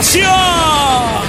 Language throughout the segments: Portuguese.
assim, ó.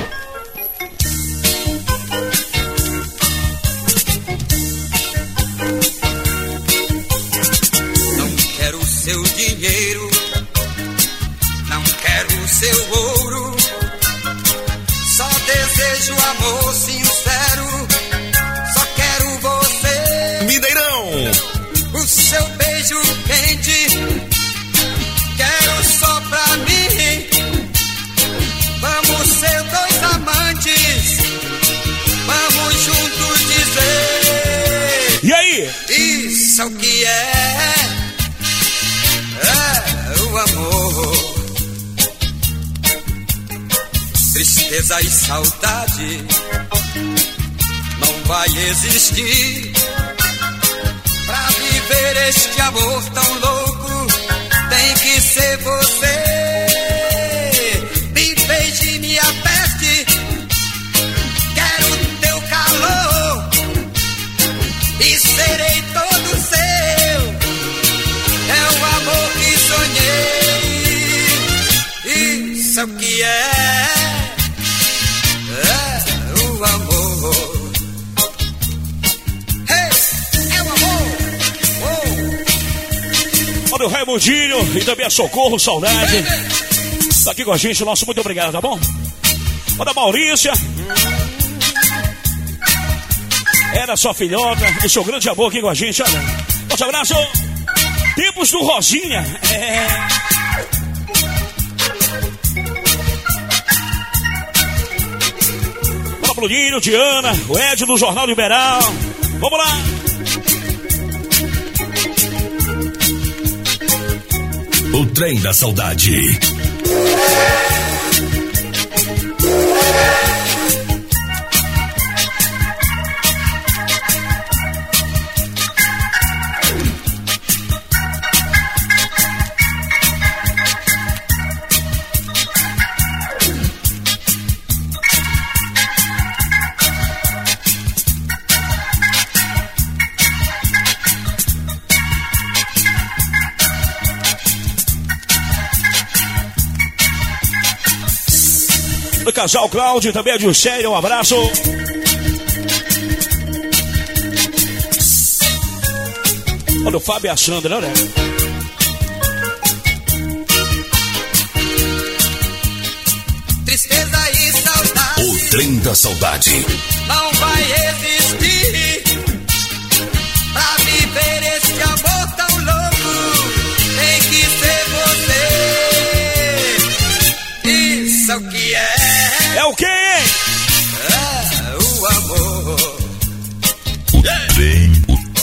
Não quero seu dinheiro, não quero seu ouro, só desejo amor sincero, só quero você. Mineirão, o seu beijo quente, quero só pra mim. Vamos ser dois amantes, vamos juntos dizer. E aí? Isso é o que é o amor. Tristeza e saudade não vai existir. Pra viver este amor tão louco, tem que ser você. Me beije, me aperte, quero teu calor e serei todo seu. É o amor que sonhei. Isso é o que é o amor. Olha o Raimundinho e também a Socorro, saudade. Tá aqui com a gente, nosso muito obrigado, tá bom? Olha a Maurícia. Era sua filhota e seu grande amor aqui com a gente, olha. Nosso abraço. Tempos do Rosinha. Olha o Bruninho, Diana, o Ed do Jornal Liberal. Vamos lá. O trem da saudade. O casal Cláudio, também a Dilceia, um abraço. Olha o Fábio e a Sandra, né? Tristeza e saudade. O trem da saudade. Não vai existir. Pra viver este amor tão louco, tem que ser você. Isso é o que é. É o quê? É o amor. O trem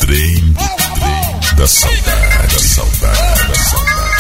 da saudade, da saudade, da saudade.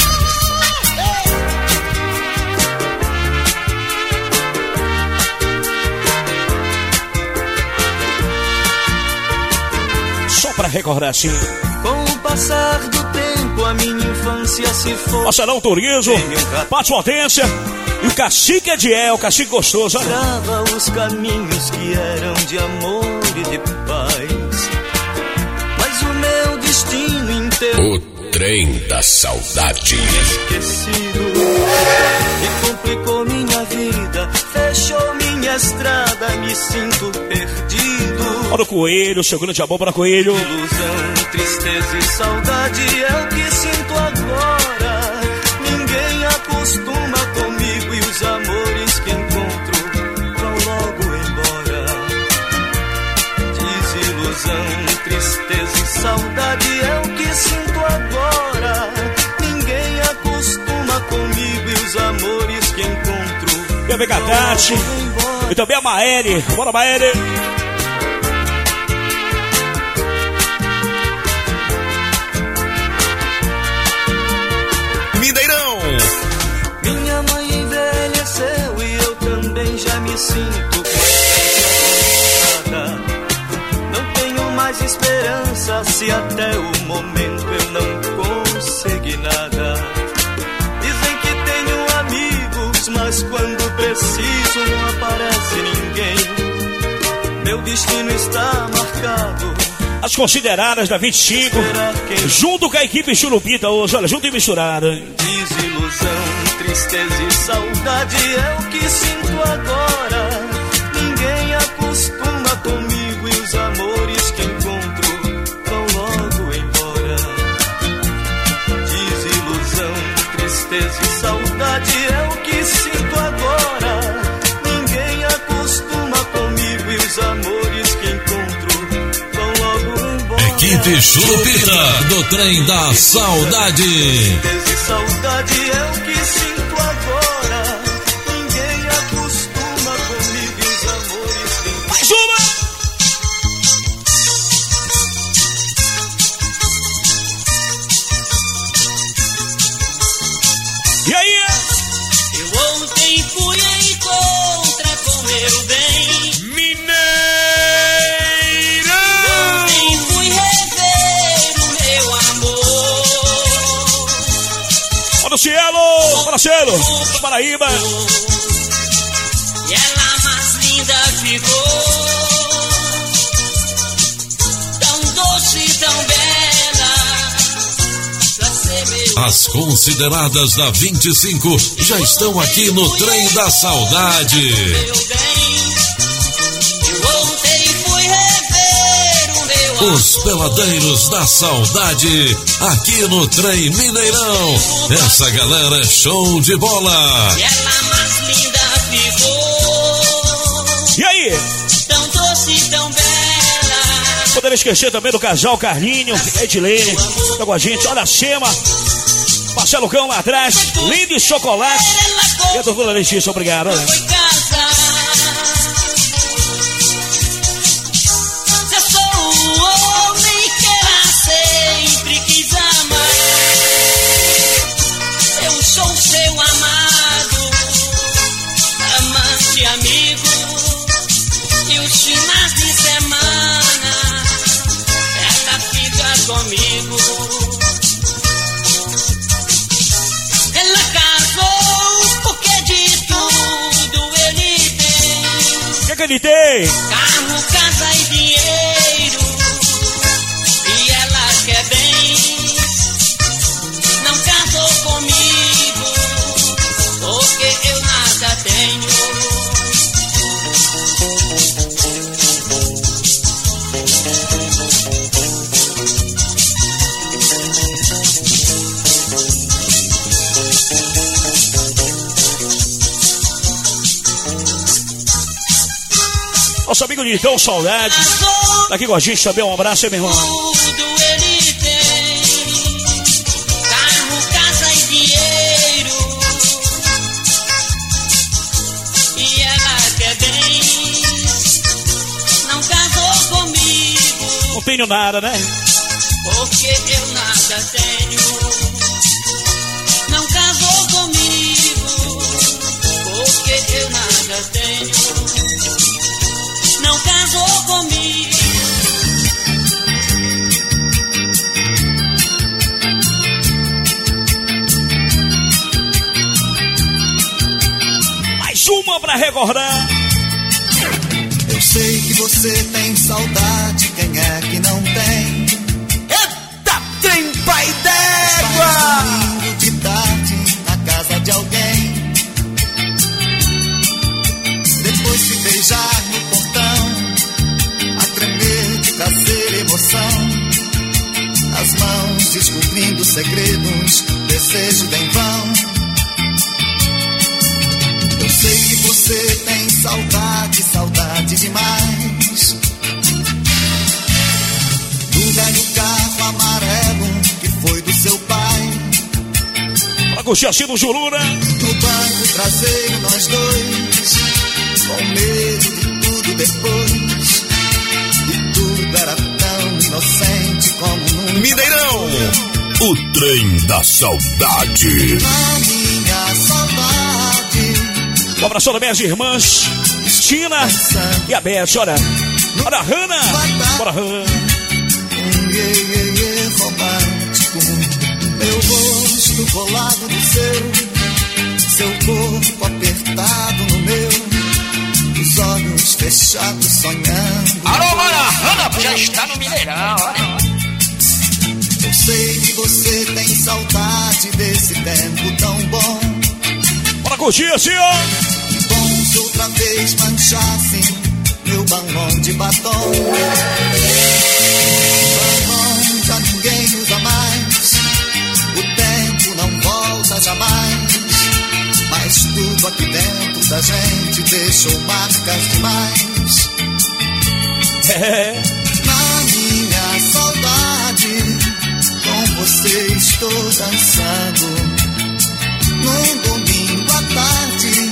Só pra recordar assim. Com o passar do tempo, a minha infância se foi. Marcelão Turizo, Pátio Hortência e o Cacique Ediel, o Cacique Gostoso. Trava os caminhos que eram de amor e de paz. Mas o meu destino inteiro. O trem da saudade. Esquecido. E complicou minha vida. Fechou minha estrada. Me sinto perdido. Olha o Coelho, seu grande amor para Coelho. Ilusão, tristeza e saudade é o que sinto agora. Ninguém acostuma comigo e os amores que encontro vão logo embora. Desilusão, tristeza e saudade é o que sinto agora. Ninguém acostuma comigo e os amores que encontro E a Megatati, e também a Maere. Bora, Maere. Mineirão. Minha mãe envelheceu e eu também já me sinto cansada. Não tenho mais esperança se até o momento eu não consegui nada. Dizem que tenho amigos, mas quando preciso não aparece ninguém. Meu destino está marcado. As consideradas da 25, junto com a equipe Churupita hoje, olha, junto e misturada. Desilusão, tristeza e saudade é o que sinto agora. Ninguém acostuma comigo e os amores que encontro vão logo embora. Desilusão, tristeza e saudade é o que sinto agora. Ninguém acostuma comigo e os amores que encontro vão logo embora. Equipe Chupita do Trem da Saudade. Tristeza e saudade é o que sinto agora. Ninguém acostuma comigo e os amores que encontro. Mais uma! E aí? Eu ontem fui em contra com meu bem. Ontem fui rever o meu amor. Olha o Cielo! Fala, Cielo! Paraíba! E ela mais linda ficou, tão doce, tão bela, pra ser meu. As consideradas da 25 já estão aqui no Trem da Saudade. Meu bem, eu ontem fui rever o meu amor. Os peladeiros da saudade aqui no Trem Mineirão. Essa galera é show de bola. E ela mais linda ficou, E aí? tão doce, tão bela. Poderia esquecer também do casal Carlinho, Edilene, tá com a gente. Olha a Xema, Marcelo Cão lá atrás, lindo e chocolate. E a doutora Letícia, obrigado. Foi casar. Se eu sou o homem que ela sempre quis amar, eu sou seu amado, amante, amigo. E os finais de semana ela fica comigo. Ela casou porque de tudo ele tem. O que ele tem? Carro, casa e dinheiro. E ela quer bens. Não casou comigo porque eu nada tenho. Nosso amigo Nicão, saudade. Tá aqui com a gente também, um abraço aí, meu irmão. Tudo ele tem. Carro, casa e dinheiro. E ela quer bens. Não casou comigo Não tenho nada, né? porque eu nada tenho. Não casou comigo porque eu nada tenho. Não casou comigo. Mais uma pra recordar. Eu sei que você tem saudade, quem é que não tem? Eita, trem pai d'égua! Faz domingo de tarde na casa de alguém, depois se beijar no portão, a tremer de prazer e emoção, as mãos descobrindo segredos, desejo em vão. Eu sei que você tem saudade, saudade demais, do velho carro amarelo que foi do seu pai. Pra curtir assim no Juruna. No banco traseiro nós dois, com medo de tudo depois, e tudo era tão inocente como nunca. Mineirão, o Trem da Saudade. A minha saudade. Um abraço também às irmãs Tina e a Beth, olha. Olha a Hanna. Bora, Hanna. Romântico, meu rosto colado no seu corpo apertado no meu, os olhos fechados sonhando. Alô, Mara, Hanna já está no Mineirão. Eu sei que você tem saudade desse tempo tão bom, Pra curtir assim, ó. Como se outra vez manchassem meu balão de batom. Balão já ninguém usa mais. O tempo não volta jamais. Mas tudo aqui dentro da gente deixou marcas demais. Na minha saudade, com você estou dançando. Num domingo à tarde,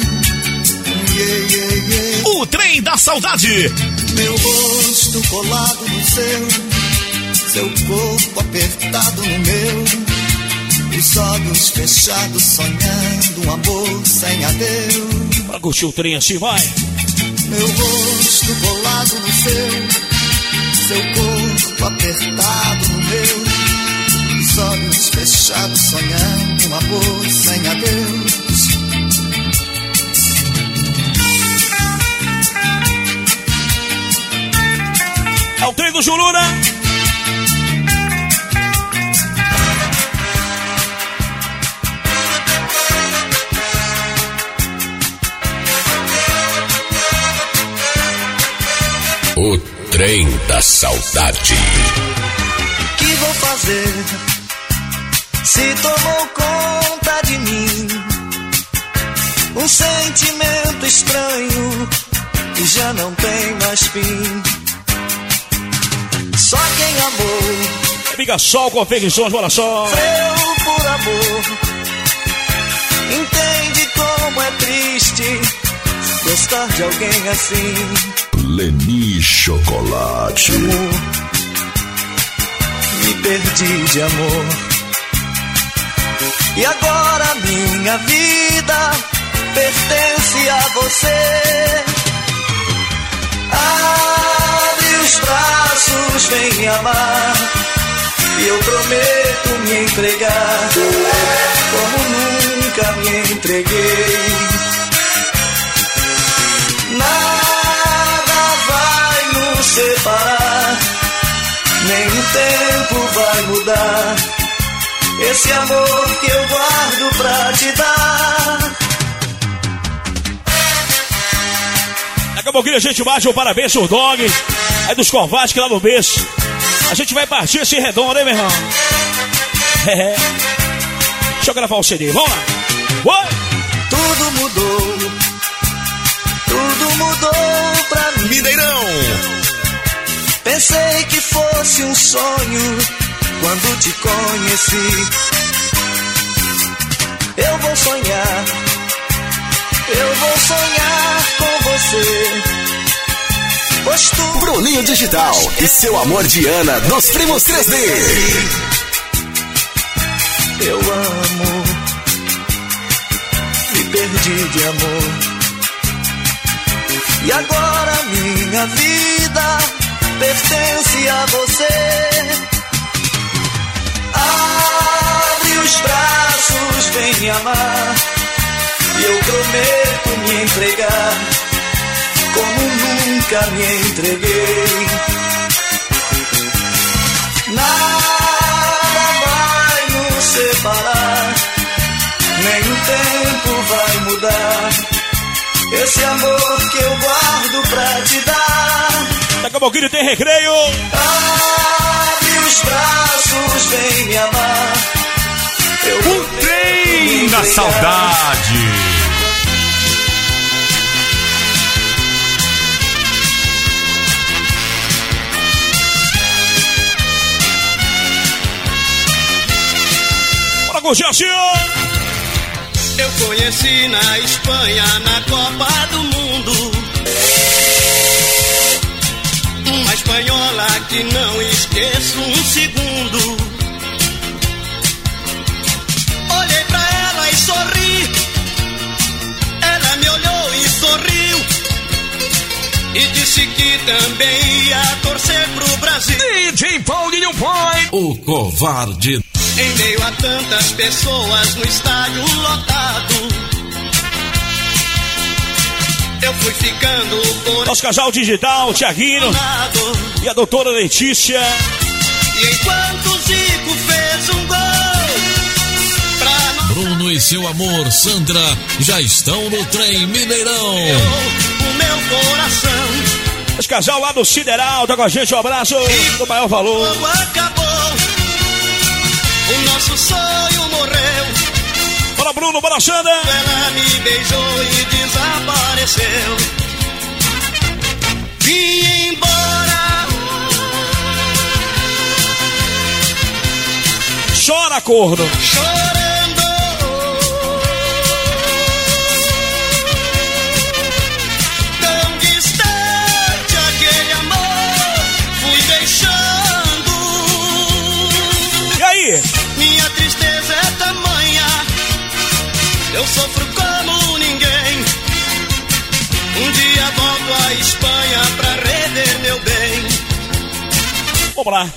o trem da saudade. meu rosto colado no seu corpo apertado no meu, os olhos fechados sonhando um amor sem adeus. Pra curtir o trem assim, vai. Meu rosto colado no seu corpo apertado no meu, os olhos fechados sonhando um amor sem adeus. É o trem do Juruna. O trem da saudade. Que vou fazer se tomou conta de mim? Um sentimento estranho que já não tem mais fim. Só quem amou, Amiga Sol, confecções, olha só. sofreu por amor, entende como é triste gostar de alguém assim. Leni Chocolate. Amor, me perdi de amor. E agora minha vida pertence a você. Abre os braços, vem me amar, e eu prometo me entregar como nunca me entreguei. Nada vai nos separar, nem o tempo vai mudar esse amor que eu guardo pra te dar. Daqui a pouquinho a gente bate um parabéns pro Dog. É dos Covardes que lá no berço. A gente vai partir esse redondo, hein, meu irmão? Deixa eu gravar o CD, vamos lá. Oi! Tudo mudou pra mim. Mineirão. Pensei que fosse um sonho quando te conheci. Eu vou sonhar com você. Pois tu Bruninho Digital e seu amor de Ana dos Primos 3D. eu amo, me perdi de amor. E agora minha vida pertence a você. Abre os braços, vem me amar, e eu prometo me entregar como nunca me entreguei. Nada vai nos separar, nem o tempo vai mudar esse amor que eu guardo pra te dar. Daqui a pouquinho tem recreio. Abre os braços, vem me amar. O trem da saudade. Bora curtir assim. Eu conheci na Espanha, na Copa do Mundo, uma espanhola que não esqueço um segundo. Olhei pra ela e sorri, ela me olhou e sorriu, e disse que também ia torcer pro Brasil. DJ Paulinho Boy. O covarde. Em meio a tantas pessoas no estádio lotado, eu fui ficando por Nosso casal digital, Thiaguinho lado. e a doutora Letícia. E enquanto o Zico fez um gol pra nós, Bruno e seu amor, Sandra, já estão no Trem Mineirão. O meu coração. Esse casal lá do Sideral tá com a gente, um abraço do maior valor. Acabou, o nosso sonho morreu. Bora Bruno, bora Sandra. Ela me beijou e desapareceu. Vim embora. Chora, corno. Chorando. Tão distante aquele amor fui deixando. E aí? Minha tristeza é tamanha, eu sofro como ninguém. Um dia volto à Espanha pra rever meu bem. Vamos lá.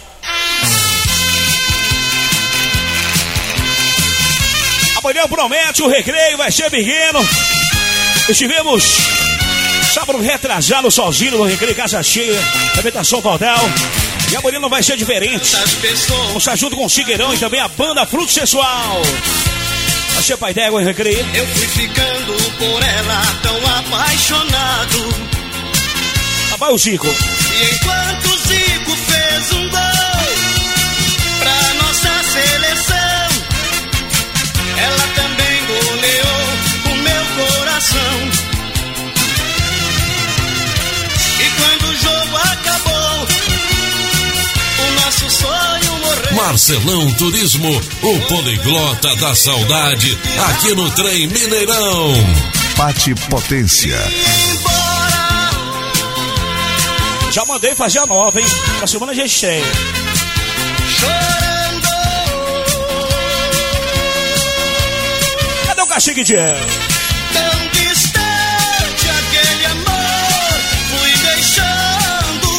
Amanhã promete, o recreio vai ser pequeno. Estivemos sábado retrasado sozinho no recreio, casa cheia, alimentação total. E amanhã não vai ser diferente. Vamos estar junto com o Figueirão e também a banda Fruto Sensual. Vai ser pai d'égua em recreio. Eu fui ficando por ela tão apaixonado. Vai o Zico. E enquanto o Zico fez um gol pra nossa seleção, ela também goleou o meu coração. E quando o jogo acabou, o nosso sonho morreu. Marcelão Turismo, o poliglota da saudade, aqui no Trem Mineirão. Pati Potência. Já mandei fazer a nova, hein? Na semana já estreia. Chorando. Cadê o cacique de El? Tão distante aquele amor fui deixando.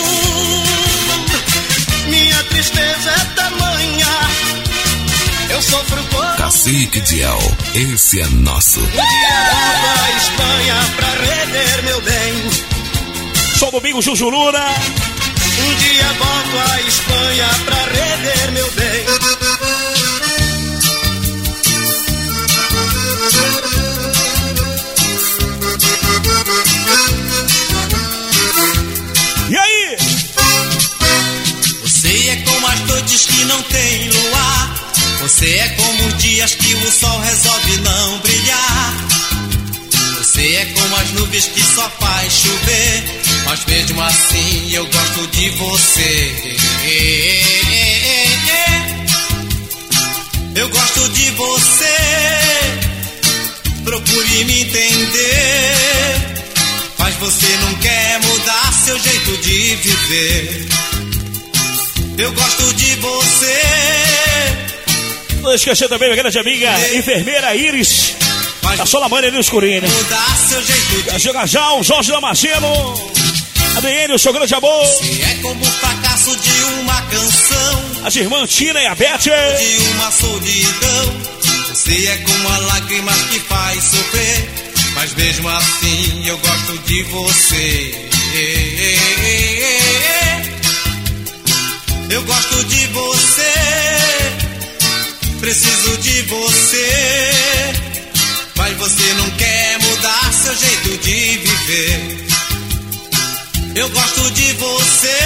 Minha tristeza é tamanha, eu sofro por... Cacique de El, esse é nosso. Um dia volto à Espanha pra rever meu bem. Só domingo, Jujuruna. Um dia volto à Espanha pra rever meu bem. E aí? Você é como as noites que não tem luar. Você é como os dias que o sol resolve não brilhar. Você é como as nuvens que só faz chover, mas mesmo assim eu gosto de você. Eu gosto de você. Procure me entender, mas você não quer mudar seu jeito de viver. Eu gosto de você. Não esquecer também, minha grande amiga, enfermeira Iris. A Solamânia no escurinho. Já o Jorge Damasceno. A DN, o seu grande amor. Você é como o fracasso de uma canção. As irmãs Tina e a Beth. De uma solidão. Você é como a lágrima que faz sofrer, mas mesmo assim eu gosto de você. Eu gosto de você. Preciso de você, mas você não quer mudar seu jeito de viver. Eu gosto de você,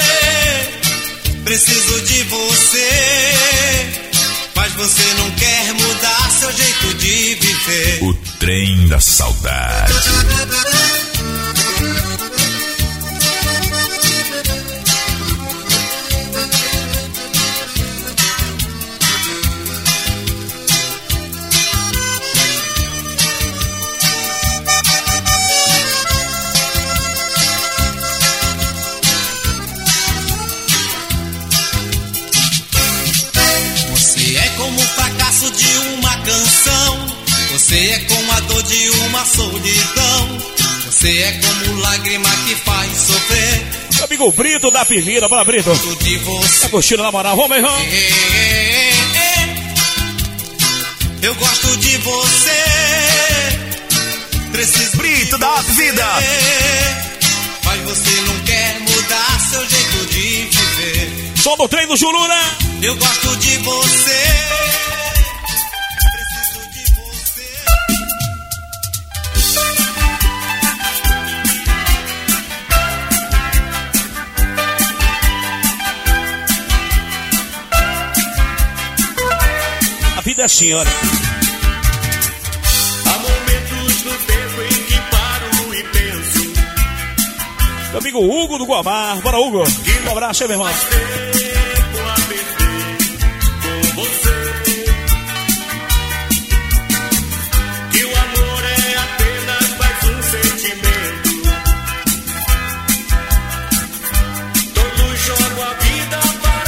preciso de você, mas você não quer mudar seu jeito de viver. O trem da saudade. De uma canção, você é como a dor de uma solidão, você é como lágrima que faz sofrer. Amigo Brito da Pirvira, bora Brito. De você. Tá curtindo na moral, vamos, irmão. Eu gosto de você. Preciso Brito da Vida. Mas você não quer mudar seu jeito de viver. Só no trem do Juruna. Eu gosto de você. assim, olha. Há momentos no tempo em que paro e penso. Meu amigo Hugo do Guamar. Bora, Hugo. Um abraço aí, meu irmão. Tempo a perder com você. Que o amor é apenas mais um sentimento. Todos jogam a vida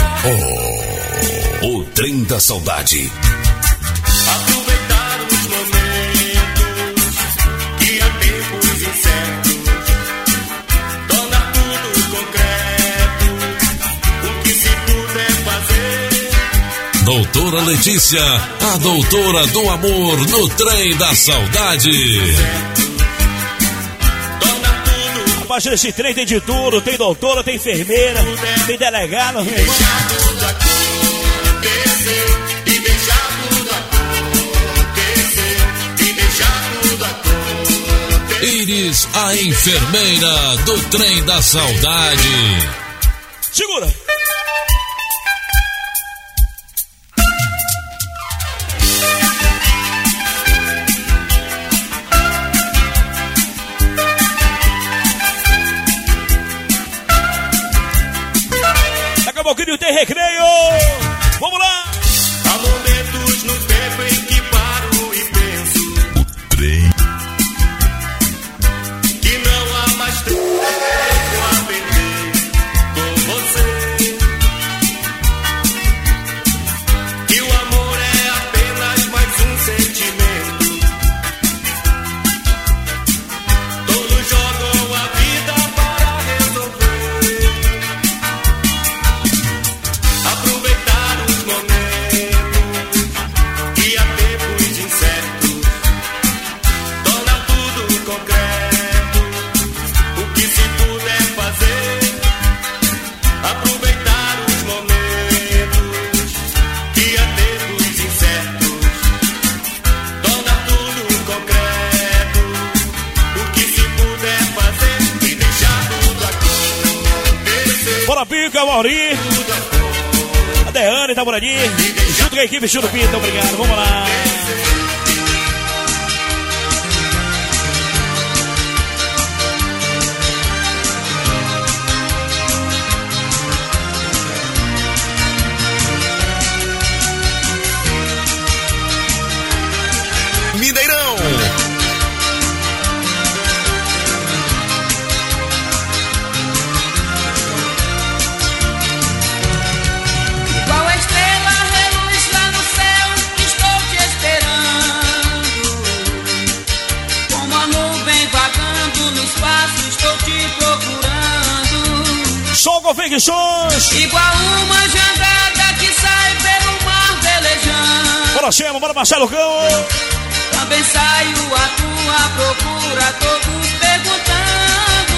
para O trem da saudade. aproveitar os momentos que há tempos incertos. Tornar tudo concreto, o que se puder fazer. Doutora Letícia, a doutora do amor no trem da saudade. Tornar tudo Rapaz, esse trem tem de tudo. Tem doutora, tem enfermeira, tem delegado. Meu irmão. tudo acontecer e deixar tudo acontecer e deixar tudo acontecer. Iris, a enfermeira do trem da saudade. Segura. Daqui a pouquinho tem recreio. Vamos lá. Há momentos no tempo em que paro e penso Trem. que não há mais tempo a perder com você. Que o amor é apenas mais um sentimento. Todos jogam a vida para resolver. Aproveitar os momentos que há tempos incertos. Tornar tudo concreto, o que se puder fazer. Aproveitar os momentos que há tempos incertos. Tornar tudo concreto, o que se puder fazer. E deixar tudo acontecer. Bora, Pica, Mauri. A Deane tá por ali. Junto com a equipe Chulo Pinto. Obrigado. Vamos lá. Mineirão. Qual a estrela reluz lá no céu, estou te esperando. Como a nuvem vagando no espaço, estou te procurando. Sol Confecções. Igual uma jangada que sai pelo mar velejando. Bora, Chema. Bora, Marcelo Cão. Também saio à tua procura, todos perguntando.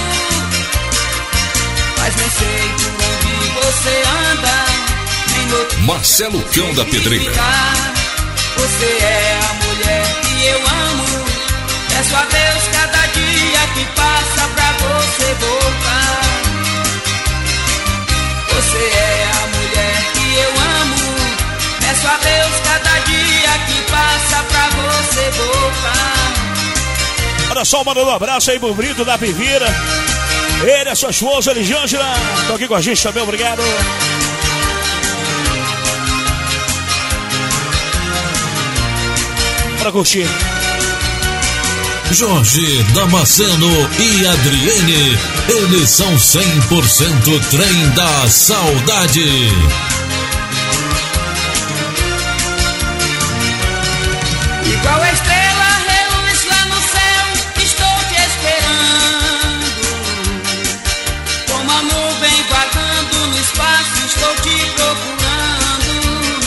Mas nem sei por onde você anda, nem notícia Marcelo Cão da Pedreira. Você é a mulher que eu amo. Peço a Deus cada dia que passa pra você voltar. Você é a mulher que eu amo. Peço a Deus cada dia que passa pra você voltar. Olha só, mandando um abraço aí pro Brito da Pivira. Ele, a sua esposa, Elisângela. Estão aqui com a gente também, obrigado. Bora curtir. Jorge Damasceno e Adriene, eles são 100% trem da saudade. Igual a estrela reluz lá no céu, estou te esperando. Como a nuvem vagando no espaço, estou te procurando.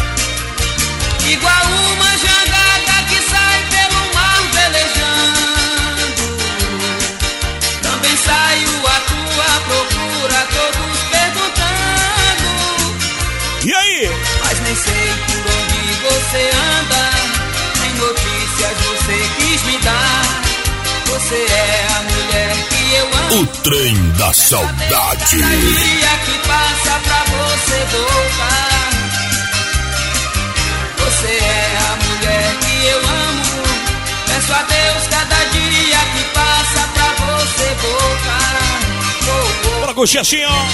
Igual uma jangada que sai pelo mar velejando. Também saio à tua procura, todos perguntando. E aí? Mas nem sei por onde você anda, nem notícias você quis me dar. Você é a mulher que eu amo. O trem da saudade. Cada dia que passa pra você voltar. você é a mulher que eu amo. Peço a Deus cada dia que passa pra você voltar. Bora curtir assim, ó.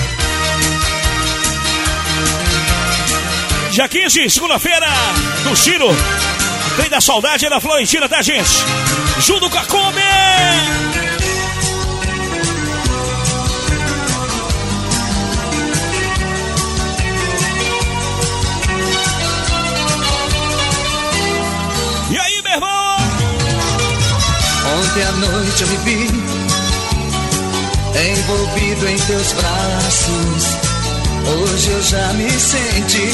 Dia 15, segunda-feira, do Ciro. Trem da Saudade é da Florentina, tá, gente? Junto com a Kombi. E aí, meu irmão? Ontem à noite eu me vi envolvido em teus braços. Hoje eu já me senti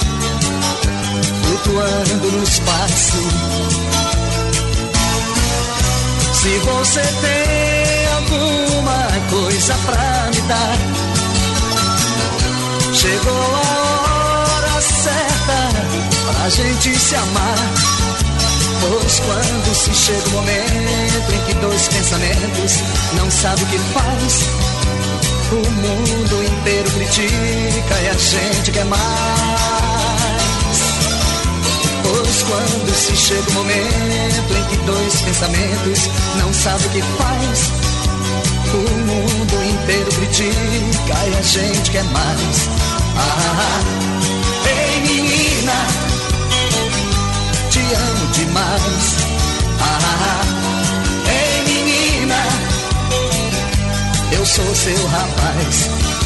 flutuando no espaço. Se você tem alguma coisa pra me dar, chegou a hora certa pra gente se amar. Pois quando se chega o momento em que dois pensamentos não sabem o que faz, o mundo inteiro critica e a gente quer mais. Pois quando se chega o momento em que dois pensamentos não sabem o que faz, o mundo inteiro critica e a gente quer mais. Ei menina, te amo demais. Ei menina, eu sou seu rapaz.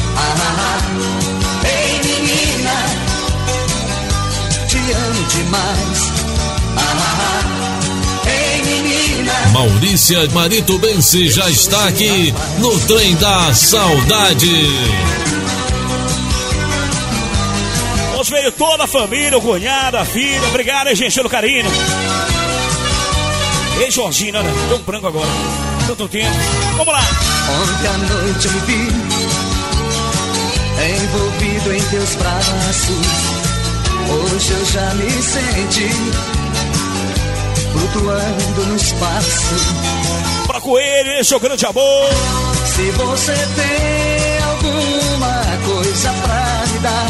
Ei menina, te amo demais. Ei menina. Maurícia Maritubense já está aqui no Trem da Saudade. Hoje veio toda a família, o cunhado, a filha. Obrigado, hein, gente, pelo carinho. Ei, Jorginho, olha, deu um branco agora. Tanto tempo. Vamos lá. Ontem à noite eu me vi envolvido em teus braços. Hoje eu já me senti flutuando no espaço. Pra Coelho, esse é o grande amor. Se você tem alguma coisa pra me dar,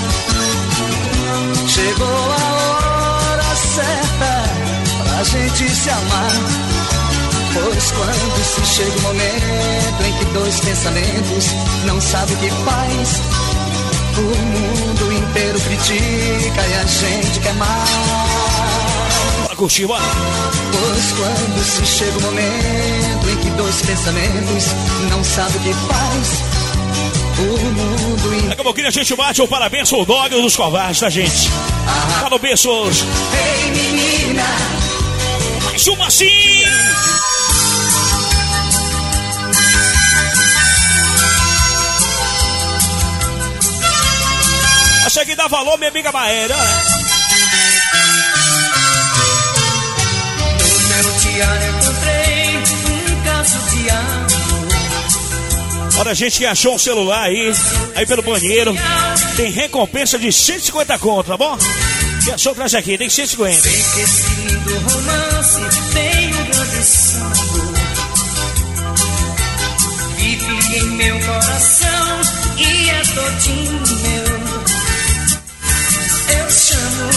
chegou a hora certa pra gente se amar. Pois quando se chega o momento em que dois pensamentos não sabem o que faz, o mundo inteiro critica e a gente quer mais. Bora curtir, bora. Pois quando se chega o momento em que dois pensamentos não sabem o que faz, o mundo inteiro... Daqui a pouquinho a gente bate o parabéns ao Dog dos Covardes, tá, gente? Tá no berço hoje. Ei menina, mais uma assim. Essa aqui dá valor, minha amiga Maera. No meu diário eu encontrei um caso de amor. Olha, a gente que achou um celular aí pelo banheiro, tem recompensa de 150 conto, tá bom? Que achou, traz aqui, tem 150. Sei que esse lindo romance tem um grande sabor. Vive em meu coração e é todinho meu. Eu chamo,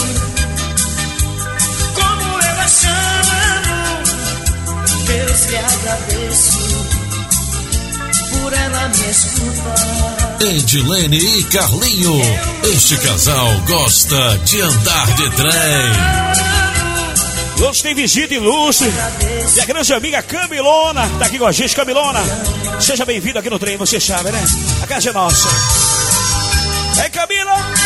como eu a chamo. Deus lhe agradeço por ela me escutar. Edilene e Carlinho, este casal gosta de andar de trem. Hoje tem visita ilustre e a grande amiga Camilona tá aqui com a gente. Camilona, seja bem-vindo aqui no trem, você sabe, né? A casa é nossa. Ei, Camila!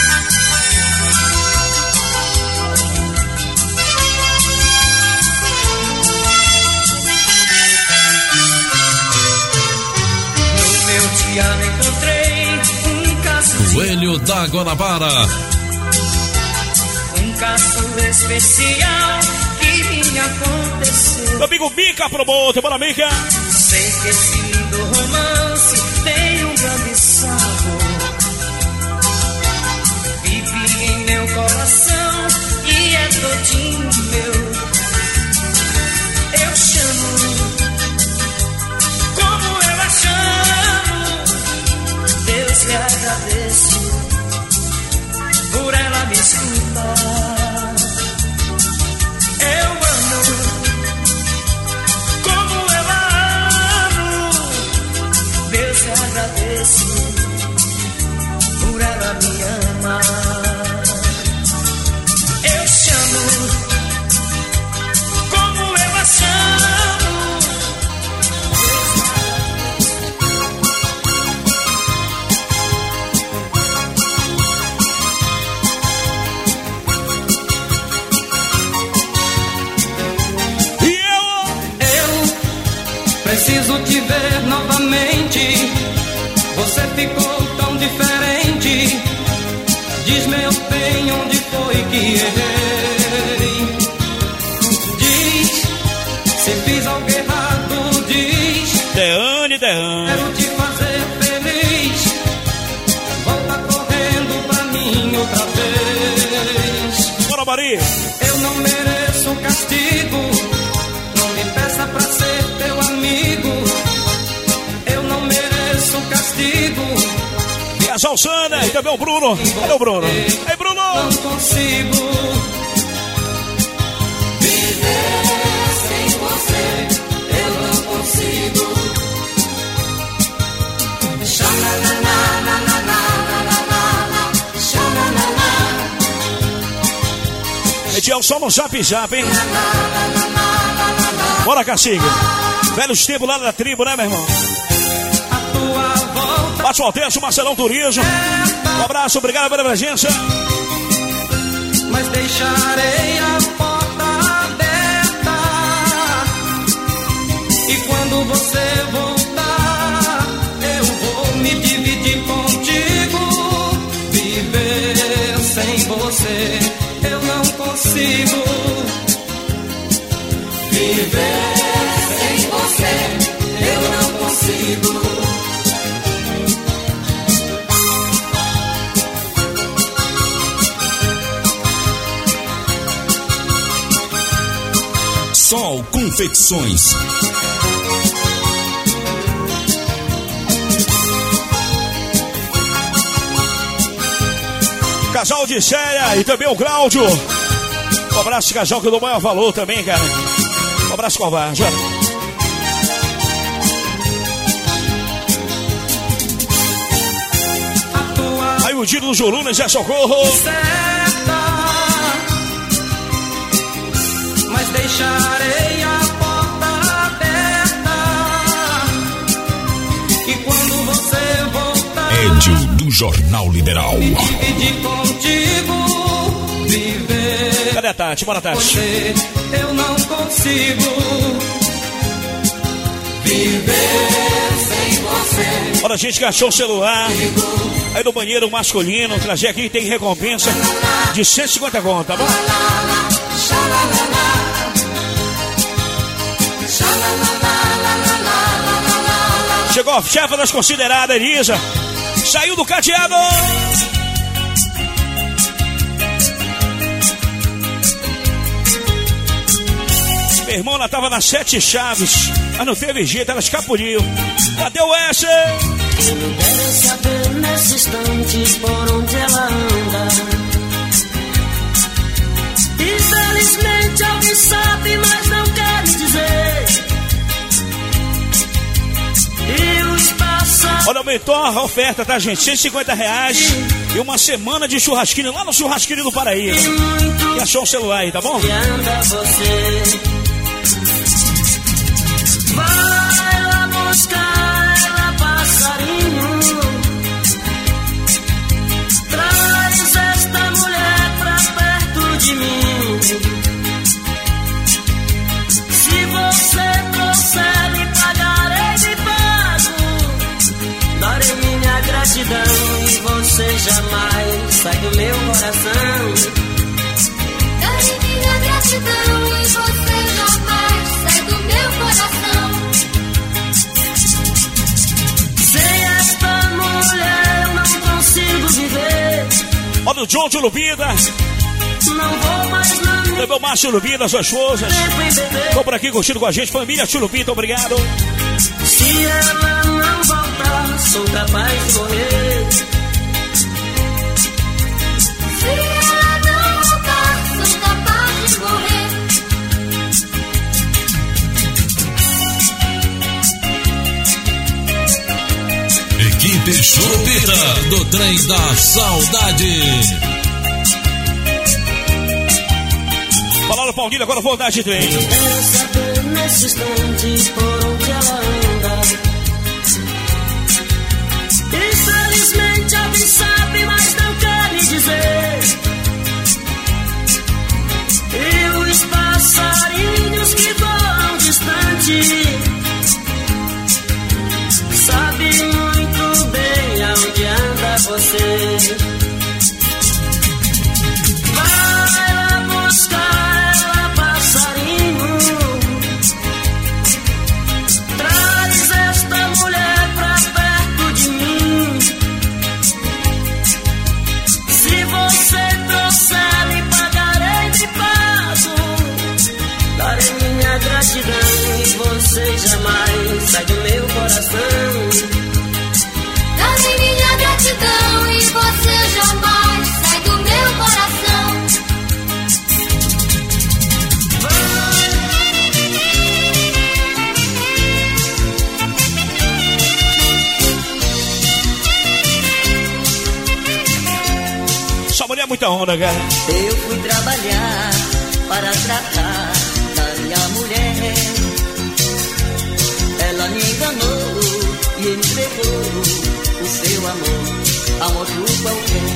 Eu encontrei um caso Coelho da Guanabara. Um caso especial que me aconteceu. Meu amigo Mica Promotor, bora Mica. Sei que esse lindo romance tem um grande sabor. Vive em meu coração e é todinho meu. Eu chamo, como eu a chamo. Deus lhe agradeço por ela me escutar. ficou tão diferente? Diz, meu bem, onde foi que errei? Diz, se fiz algo errado, diz. Deane. Quero te fazer feliz. Volta correndo pra mim outra vez. Bora, Maria. Eu não mereço castigo. Não me peça pra ser teu amigo. Eu não mereço castigo. E a Salsana e também o Bruno. Cadê o Bruno? Ei, Bruno! Não consigo viver sem você. Eu não consigo. Edilson no Zap, hein? Bora, Cacique. Velhos tempos lá da tribo, né, meu irmão? Bate o Altenso, Marcelão Turismo. Um abraço, obrigado pela presença. Mas deixarei a porta aberta. E quando você voltar, eu vou me dividir contigo. Viver sem você, eu não consigo. Viver sem você, eu não consigo. Sol Confecções. Casal de Séria e também o Cláudio. Um abraço, casal, que eu dou maior valor também, cara. Um abraço, covarde. Aí o Dino do Juruna, Zé Socorro. Mas deixarei a porta aberta. E quando você voltar, Edio do Jornal Liberal. me dividir contigo. Viver. Cadê a Tati? Bora, Tati. Você, eu não consigo. Viver sem você. Bora, gente, que achou o celular. Aí no banheiro masculino, trazer aqui, tem recompensa de 150 conto, tá bom? Chegou a chefa das consideradas, Elisa. Saiu do cadeado. Minha irmã, ela tava nas 7 chaves, mas não teve jeito, ela escapuliu. Cadê o S? Eu não quero saber nesse instante por onde ela anda. Infelizmente alguém sabe, mas não quer me dizer. E o espaço... Olha, aumentou a oferta, tá, gente? R$150 e uma semana de churrasquinho lá no churrasquinho do Paraíba. E achou um celular aí, tá bom? E anda você. Vai lá buscar ela, passarinho. Traz esta mulher pra perto de mim. Se você trouxer, me pagarei de pago. Darei minha gratidão e você jamais sai do meu coração. Darei minha gratidão e você jamais sai do meu coração. Sem esta mulher eu não consigo viver. Olha o John de Lubida. Não vou mais na minha... Levou o Márcio Lubida, suas esposas. Estão por aqui curtindo com a gente. Família Chulupita, obrigado. Se ela não voltar, sou capaz de morrer. Se ela não voltar, sou capaz de morrer. Equipe Chulupita do Trem da Saudade. Falaram, Paulinho, agora vou dar de trem. Quero saber nesse instante por onde ela anda. Infelizmente alguém sabe, mas não quer me dizer. E os passarinhos que voam distante sabe muito bem é muita onda, cara. Eu fui trabalhar para tratar da minha mulher. Ela me enganou e entregou o seu amor a outro qualquer.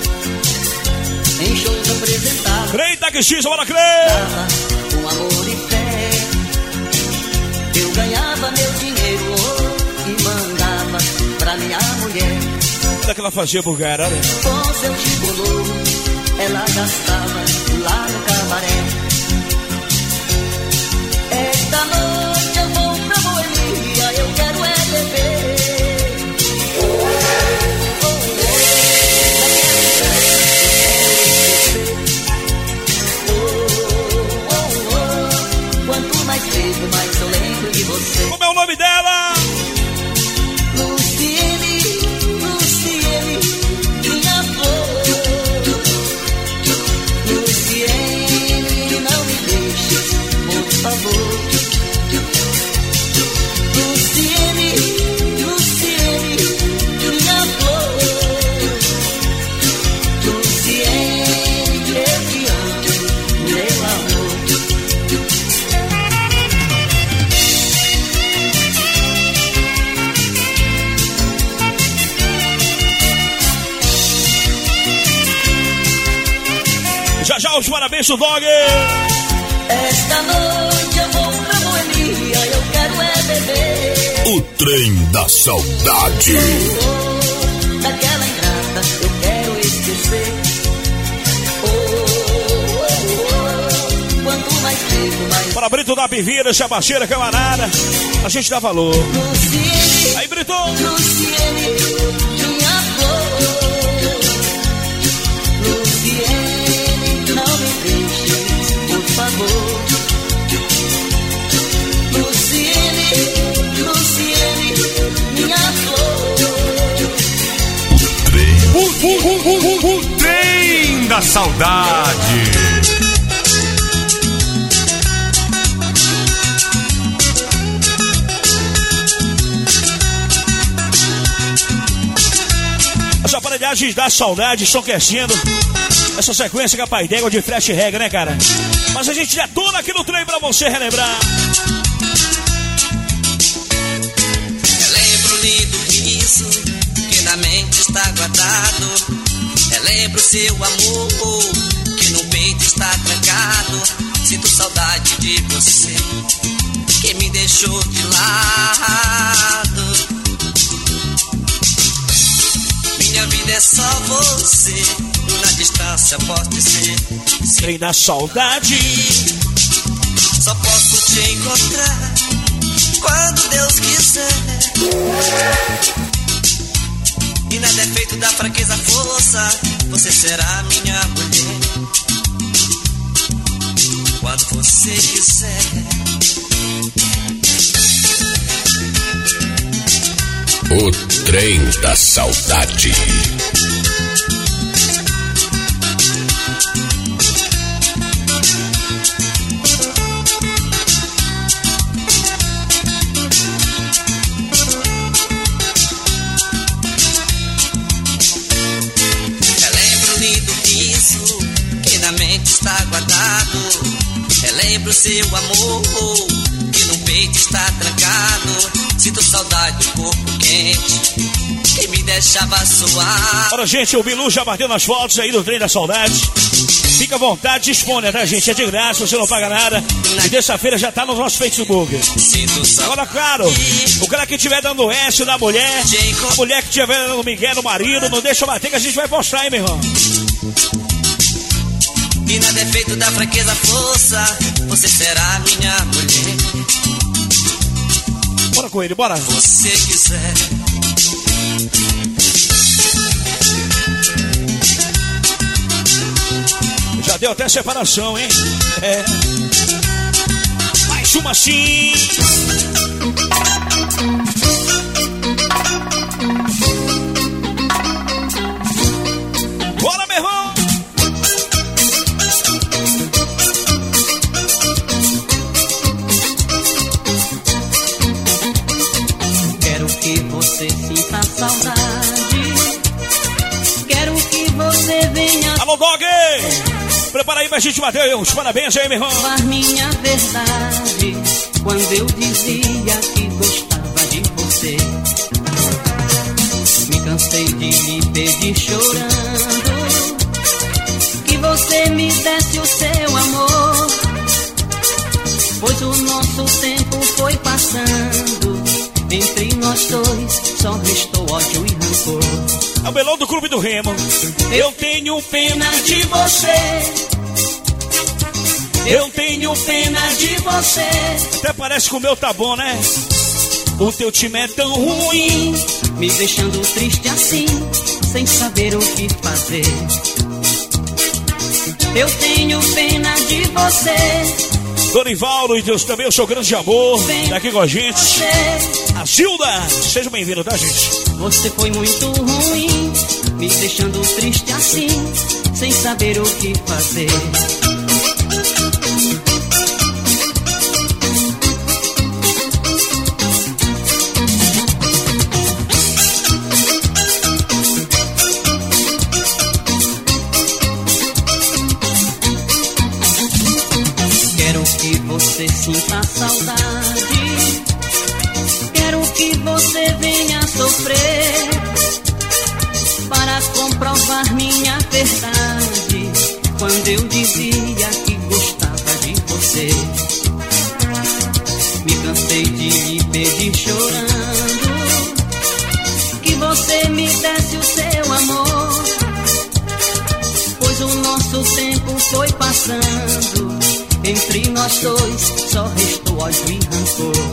Em shows apresentava. Eita que X, bora Crei! Com amor e fé. Eu ganhava meu dinheiro e mandava pra minha mulher. O que ela fazia pro cara, né? Com seu gigolô, ela gastava lá no cabaré. Esta noite eu vou pra Boemia, eu quero é beber. Quanto mais bebo, mais eu lembro de você. Como é o nome dela? Já os parabéns do Dog. Esta noite eu vou pra Boemia, eu quero é beber. O trem da saudade. Daquela ingrata eu quero esquecer. Quanto mais bebo, mais. Para Brito da Pivira, Chabacheira, camarada, a gente dá valor. Luciene, aí, Brito. Luciene, minha flor. Luciene, não me deixes, por favor. Luciene, Luciene, minha flor. O trem da saudade. As aparelhagens da saudade estão crescendo. Essa sequência que a Pai D'Égua de Flash Rega, né, cara? Mas a gente detona aqui no trem pra você relembrar. Relembro lindo riso que na mente está guardado. Relembro seu amor que no peito está trancado. Sinto saudade de você que me deixou de lado. Minha vida é só você, na distância pode ser. Trem da saudade. Só posso te encontrar quando Deus quiser. E na defeito da fraqueza, força, você será minha mulher. Quando você quiser. O trem da saudade. Relembro lindo riso que na mente está guardado. Relembro seu amor que no peito está trancado. Sinto saudade do corpo quente que me deixava suar. Olha, gente, o Bilu já bateu nas fotos aí do trem da saudade. Fica à vontade, dispõe, tá, gente? É de graça, você não paga nada. E terça-feira já tá no nosso Facebook. Agora, claro, o cara que estiver dando S na mulher, a mulher que estiver dando Miguel no marido, não deixa bater que a gente vai postar, hein, meu irmão? E na defeito da fraqueza, força, você será minha mulher. Bora com ele, bora. Você quiser. Já deu até separação, hein? É. Mais uma sim. Bora, meu irmão. Você sinta saudade. Quero que você venha. Alô, Dog! Prepara aí pra gente bater os parabéns aí, meu irmão. Falar minha verdade quando eu dizia que gostava de você. Me cansei de lhe pedir chorando que você me desse o seu amor, pois o nosso tempo foi passando. Entre nós dois só restou ódio e rancor. É o melão do Clube do Remo. Eu tenho pena de você. Eu tenho pena de você. Até parece que o meu tá bom, né? O teu time é tão ruim, me deixando triste assim, sem saber o que fazer. Eu tenho pena de você. Dorivaldo e Deus também, o seu grande amor, tá aqui com a gente. A Gilda, seja bem-vindo, tá, gente? Você foi muito ruim, me deixando triste assim, sem saber o que fazer. Você sinta saudade, quero que você venha sofrer para comprovar minha verdade quando eu dizia que gostava de você. Me cansei de lhe pedir chorando que você me desse o seu amor, pois o nosso tempo foi passando. Entre nós dois só restou ódio e rancor.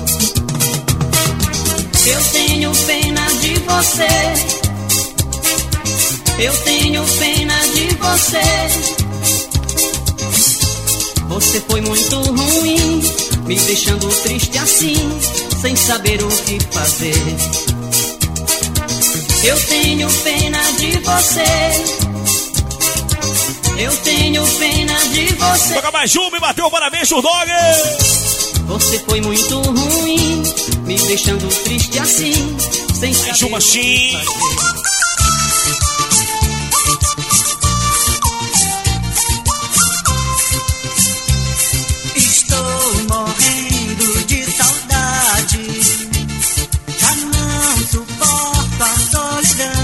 Eu tenho pena de você. Eu tenho pena de você. Você foi muito ruim, me deixando triste assim, sem saber o que fazer. Eu tenho pena de você. Eu tenho pena de você. Toca mais um, me bateu, parabéns, o Dog. Você foi muito ruim, me deixando triste assim, sem saber mais uma sim. Estou morrendo de saudade, já não suporto a solidão.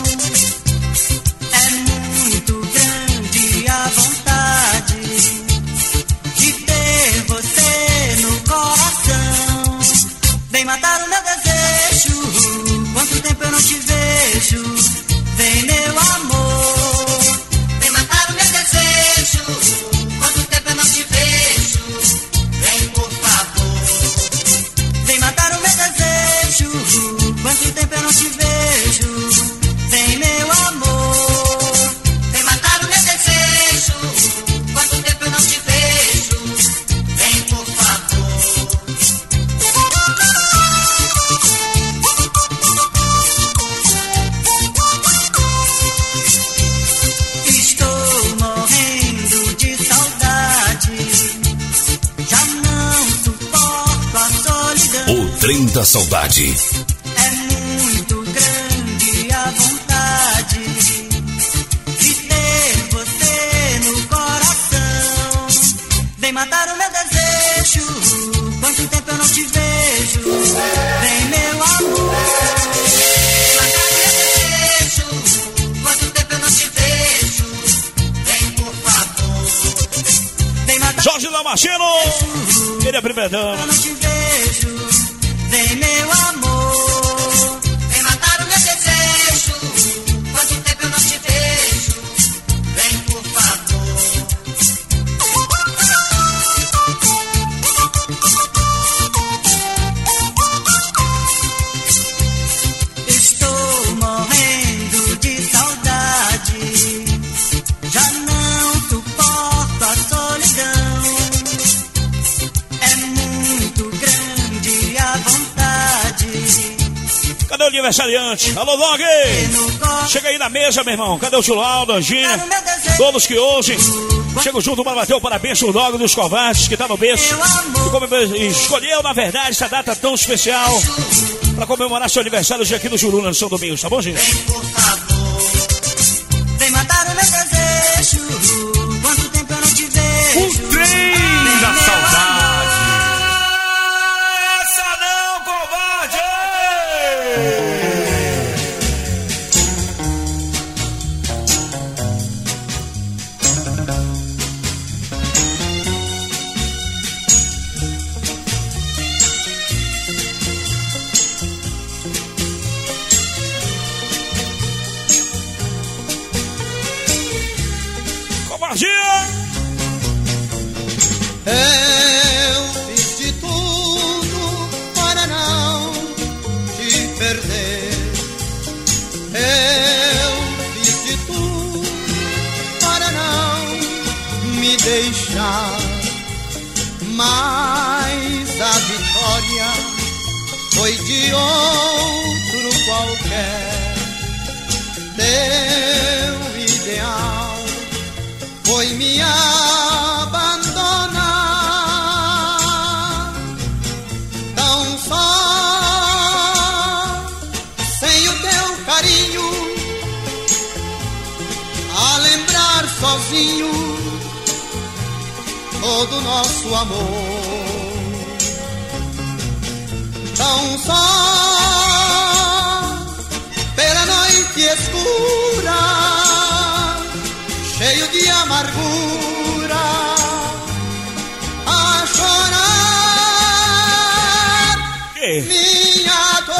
A vontade de ter você no coração. Vem matar o meu desejo, quanto tempo eu não te vejo. Vem, meu amor. Vem matar o meu desejo, quanto tempo eu não te vejo. Vem, por favor. Vem matar o meu desejo, quanto tempo eu não te vejo. Vem, meu amor. Quanto tempo eu não te vejo, vem por favor. Estou morrendo de saudade, já não suporto a solidão. O trem da saudade. É muito grande a vontade de ter você no coração. Vem matar o meu desejo, quanto tempo eu não te vejo. Vem, meu amor. Vem matar o meu desejo, quanto tempo eu não te vejo. Vem, por favor. Vem matar Jorge Lamartino, ele é primeirão. eu não te vejo. Vem, meu amor. Vem matar o meu desejo, quanto tempo eu não te vejo. Vem, por favor. Estou morrendo de saudade, já não suporto a solidão. É muito grande a vontade. Cadê o aniversariante? Alô, Dog! Chega aí na mesa, meu irmão. Cadê o tio Laudo, Anginha? Todos que hoje chegam junto para bater o parabéns ao Dog dos Covardes, que tá no berço. E escolheu, na verdade, essa data tão especial para comemorar seu aniversário hoje aqui no Juruna, no São Domingos, tá bom, gente? Vem, por favor. Vem matar o meu desejo. dia. Eu fiz de tudo para não te perder. Eu fiz de tudo para não me deixar. Mas a vitória foi de outro qualquer. Teu ideal foi me abandonar. Tão só, sem o teu carinho, a lembrar sozinho todo nosso amor. Tão só, pela noite escura, cheio de amargura, a chorar minha dor.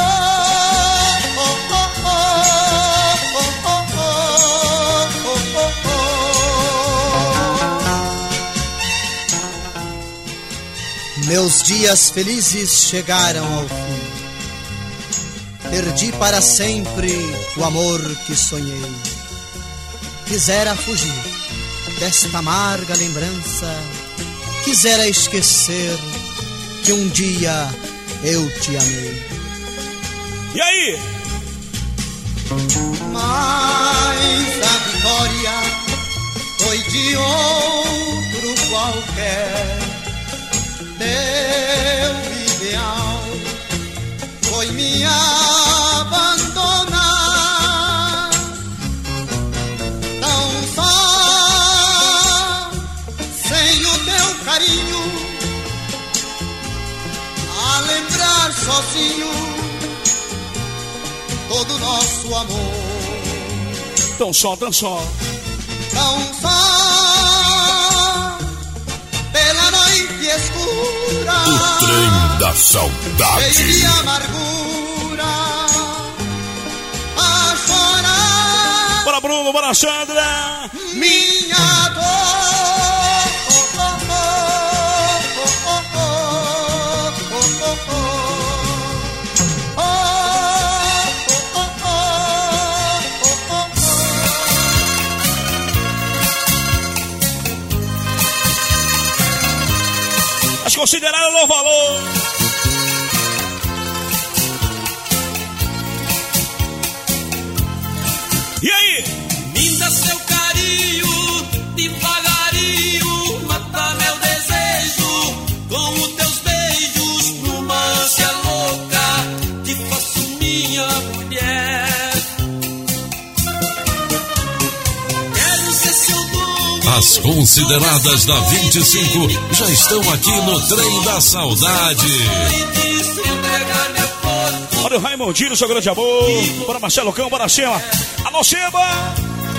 Meus dias felizes chegaram ao fim. Perdi para sempre o amor que sonhei. Quisera fugir desta amarga lembrança. Quisera esquecer que um dia eu te amei. E aí? Mas a vitória foi de outro qualquer. Teu ideal foi me abandonar. Tão só, sem o teu carinho, a lembrar sozinho todo nosso amor. Tão só, tão só. Tão só, pela noite escura, o trem da saudade, cheio de amargura, a chorar. Bora, Bruno, bora, Sandra. Minha dor. Consideraram no valor. E aí? Me dá seu carinho, devagarinho, mata meu desejo, com os teus beijos, numa ânsia louca, te faço minha mulher. Quero ser seu dono. As consideradas da 25 já estão aqui no Trem da Saudade. Olha o Raimondinho, seu grande amor. Bora, Marcelo Cão, bora, Shema. Alô, Shema.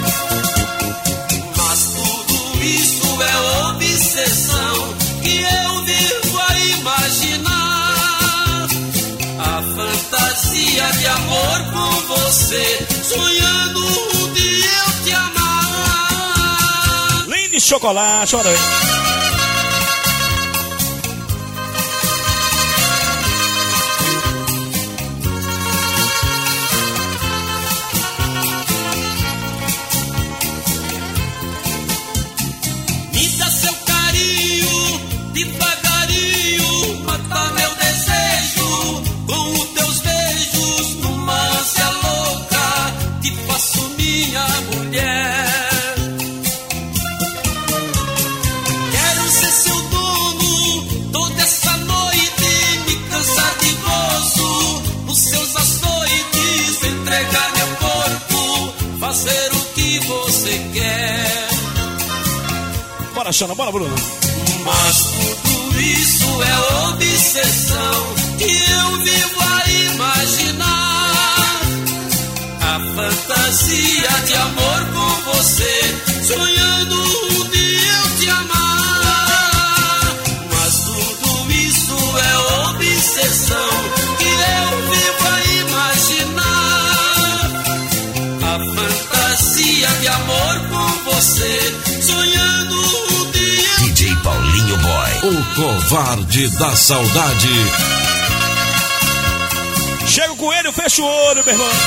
Mas tudo isso é obsessão que eu vivo a imaginar. A fantasia de amor com você, sonhando um dia eu te amar. Lindo chocolate, olha aí. Fazer o que você quer. Bora, Xana, bora, Bruno. Mas tudo isso é obsessão que eu vivo a imaginar. A fantasia de amor com você, sonhando um dia eu te amar. Mas tudo isso é obsessão que eu vivo a imaginar. A fantasia dia de amor com você, sonhando o dia. DJ Paulinho Boy, o covarde da saudade. Chega com ele, fecha o olho, meu irmão.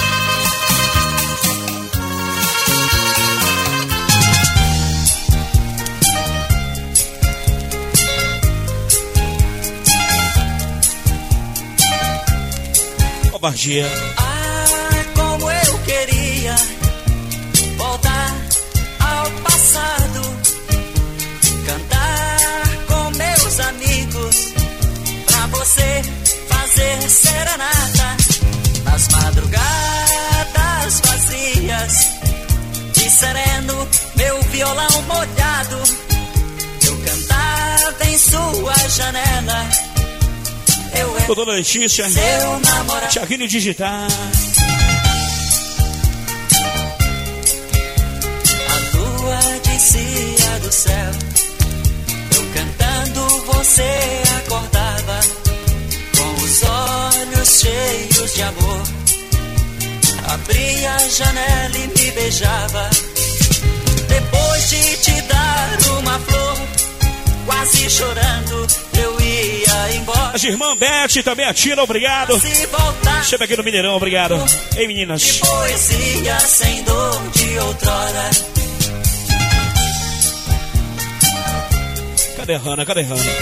Covardia. Ah, como eu queria voltar ao passado, cantar com meus amigos, pra você fazer serenata nas madrugadas vazias, de sereno meu violão molhado, eu cantava em sua janela. Com Dona Letícia, Thiaguinho Digital. A lua descia do céu, eu cantando você acordava, com os olhos cheios de amor, abria a janela e me beijava. Depois de te dar uma flor, quase chorando, eu ia embora. As irmãs Beth, também a Tina, obrigado. Chega aqui no Mineirão, obrigado. Ei, meninas. De poesia sem dor de outrora. Cadê Hanna? Cadê Hanna?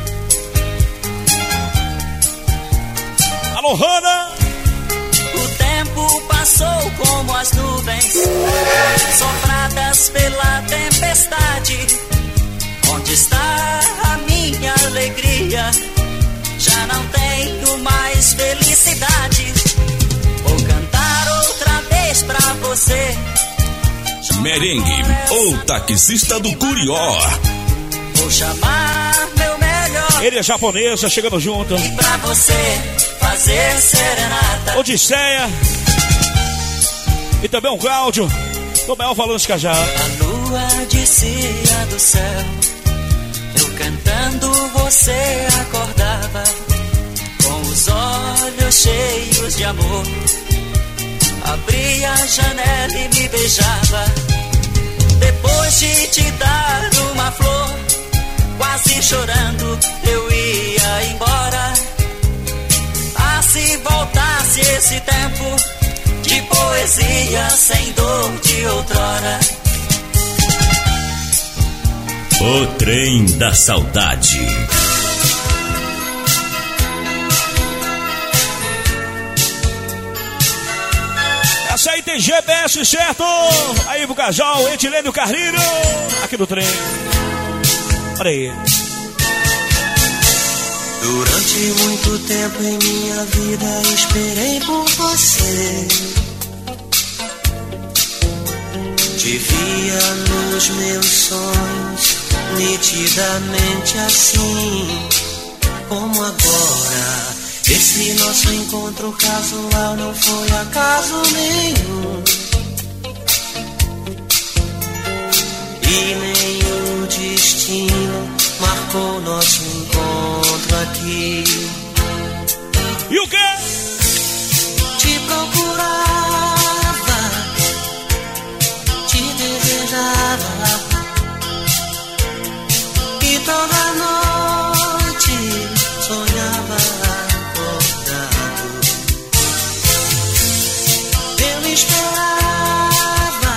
Alô, Hanna! O tempo passou como as nuvens, sopradas pela tempestade. Onde está a minha alegria? Já não tenho mais felicidade. Vou cantar outra vez pra você. Merengue, o taxista do Curió. Vou chamar meu melhor. Ele é japonesa, chegando junto. E pra você fazer serenata. Odisseia. E também o Cláudio. Do Mel falando Cajá. A lua descia do céu, cantando você acordava, com os olhos cheios de amor, abria a janela e me beijava. Depois de te dar uma flor, quase chorando, eu ia embora. Ah, se voltasse esse tempo de poesia sem dor de outrora. O trem da saudade. Essa aí tem GPS, certo? Aí pro casal, Edilene e Carlinho, aqui no trem. Olha aí. Durante muito tempo em minha vida esperei por você. Te via nos meus sonhos, nitidamente assim como agora. Esse nosso encontro casual não foi acaso nenhum, e nem o destino marcou nosso encontro aqui. E o quê? Te procurava, te desejava, e toda noite sonhava acordado. Eu esperava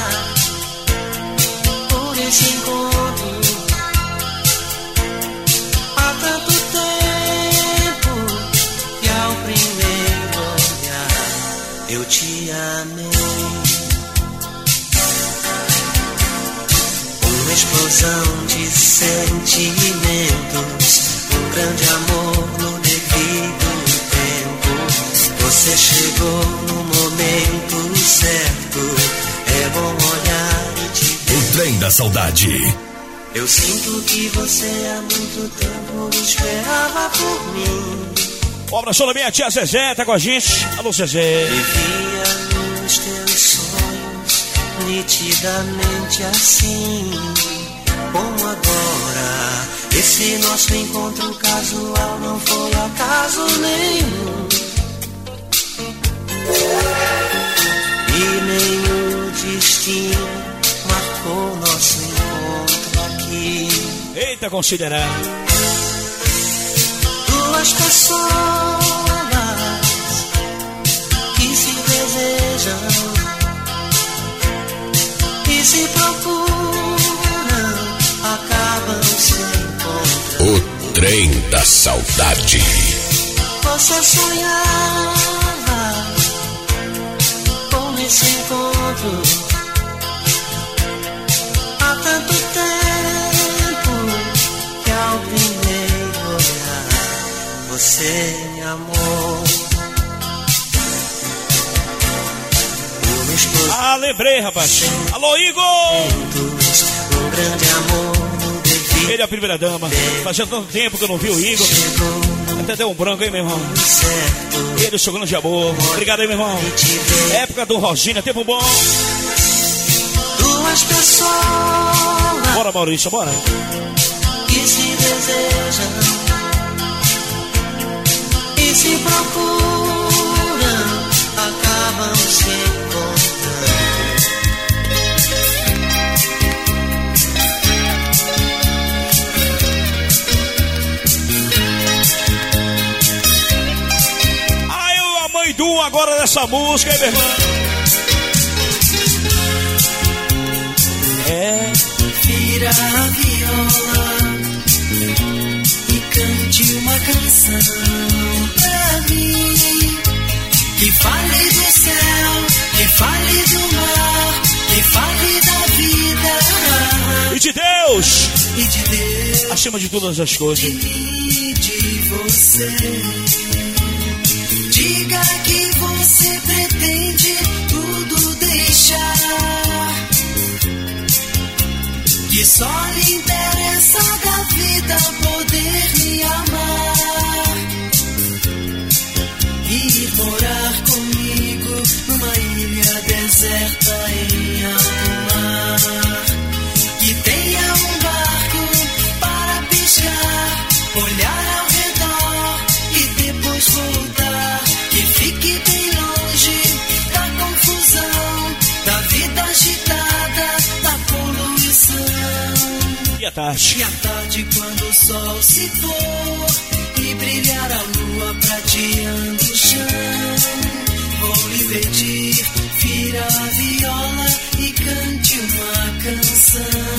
por esse encontro há tanto tempo, que ao primeiro olhar eu te amei. Uma explosão de sentimentos, um grande amor no devido tempo. Você chegou no momento certo, é bom olhar e te ver. O trem da saudade. Eu sinto que você há muito tempo esperava por mim. Um abraço da minha tia Zezé, tá com a gente. Alô, Zezé. Vivia nos teus sonhos, nitidamente assim como agora. Esse nosso encontro casual não foi acaso nenhum, e nem o destino marcou nosso encontro aqui. Eita, considerar. Duas pessoas que se desejam e se procuram, acabam se encontrando. O trem da saudade. Você sonhava com esse encontro há tanto tempo que ao primeiro olhar você me amou. Ah, lembrei, rapaz. Alô, Igor! Um grande amor no devido. Ele é a primeira dama. Fazia tanto tempo que eu não vi o Igor. Até deu um branco aí, meu irmão. Ele, o seu grande amor. Obrigado aí, meu irmão. Época do Rosina, tempo bom. Duas pessoas. Bora, Maurício, bora. Que se desejam e se procuram, acabam se encontrando. Du agora dessa música, hein, meu irmão? Vira a viola e cante uma canção pra mim, que fale do céu, que fale do mar, que fale da vida e de Deus, acima de todas as coisas, de você. Diga que você pretende tudo deixar, que só lhe interessa da vida poder me amar, ir morar comigo numa ilha deserta em alto mar, que tenha um barco para pescar, olhar ao redor e depois voltar. Fique bem longe da confusão, da vida agitada, da poluição. E à tarde, quando o sol se for e brilhar a lua prateando o chão, vou lhe pedir, vira a viola e cante uma canção.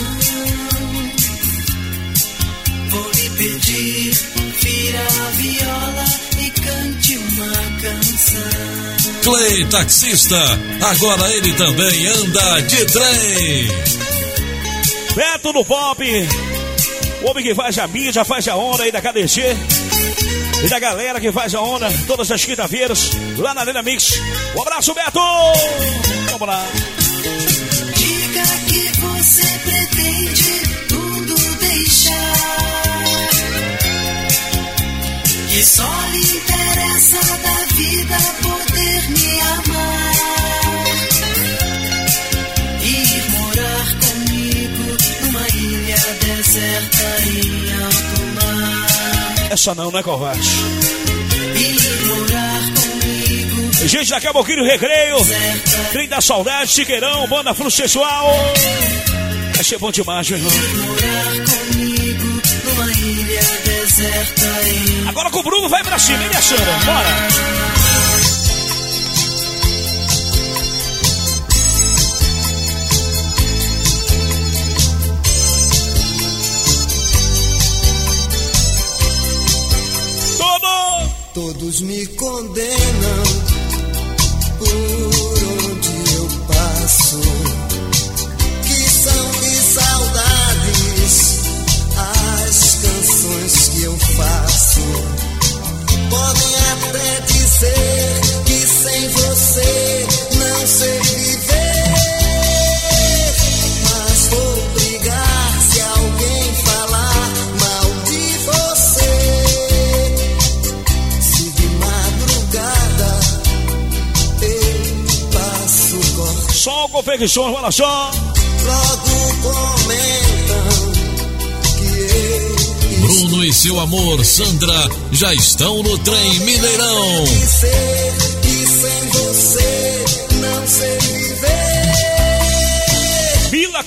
Vou lhe pedir, vira a viola e cante uma canção. Clay Taxista, agora ele também anda de trem. Beto do Pop, o homem que faz a mídia, faz a onda aí da KDG e da galera que faz a onda todas as quinta-feiras lá na Arena Mix. Um abraço, Beto! Vamos lá. Diga que você pretende tudo deixar, que só lhe interessa da vida poder me amar, ir morar comigo numa ilha deserta em alto mar. Essa não é covarde. Ir morar comigo. Gente, daqui a pouquinho recreio. Trem da Saudade, Chiqueirão, banda Frucessual. Vai ser bom demais, meu irmão. Ir morar comigo numa ilha deserta em... Agora com o Bruno vai pra cima, hein, minha Sandra? Bora! Todos me condenam por onde eu passo, que são de saudades as canções que eu faço. Podem até dizer que sem você não sei viver, mas vou brigar se alguém falar mal de você. Se de madrugada eu passo correndo, Sol Confecções, olha só. logo comentam que eu Bruno e seu amor, Sandra, já estão no trem Mineirão. dizer que sem você não sei viver,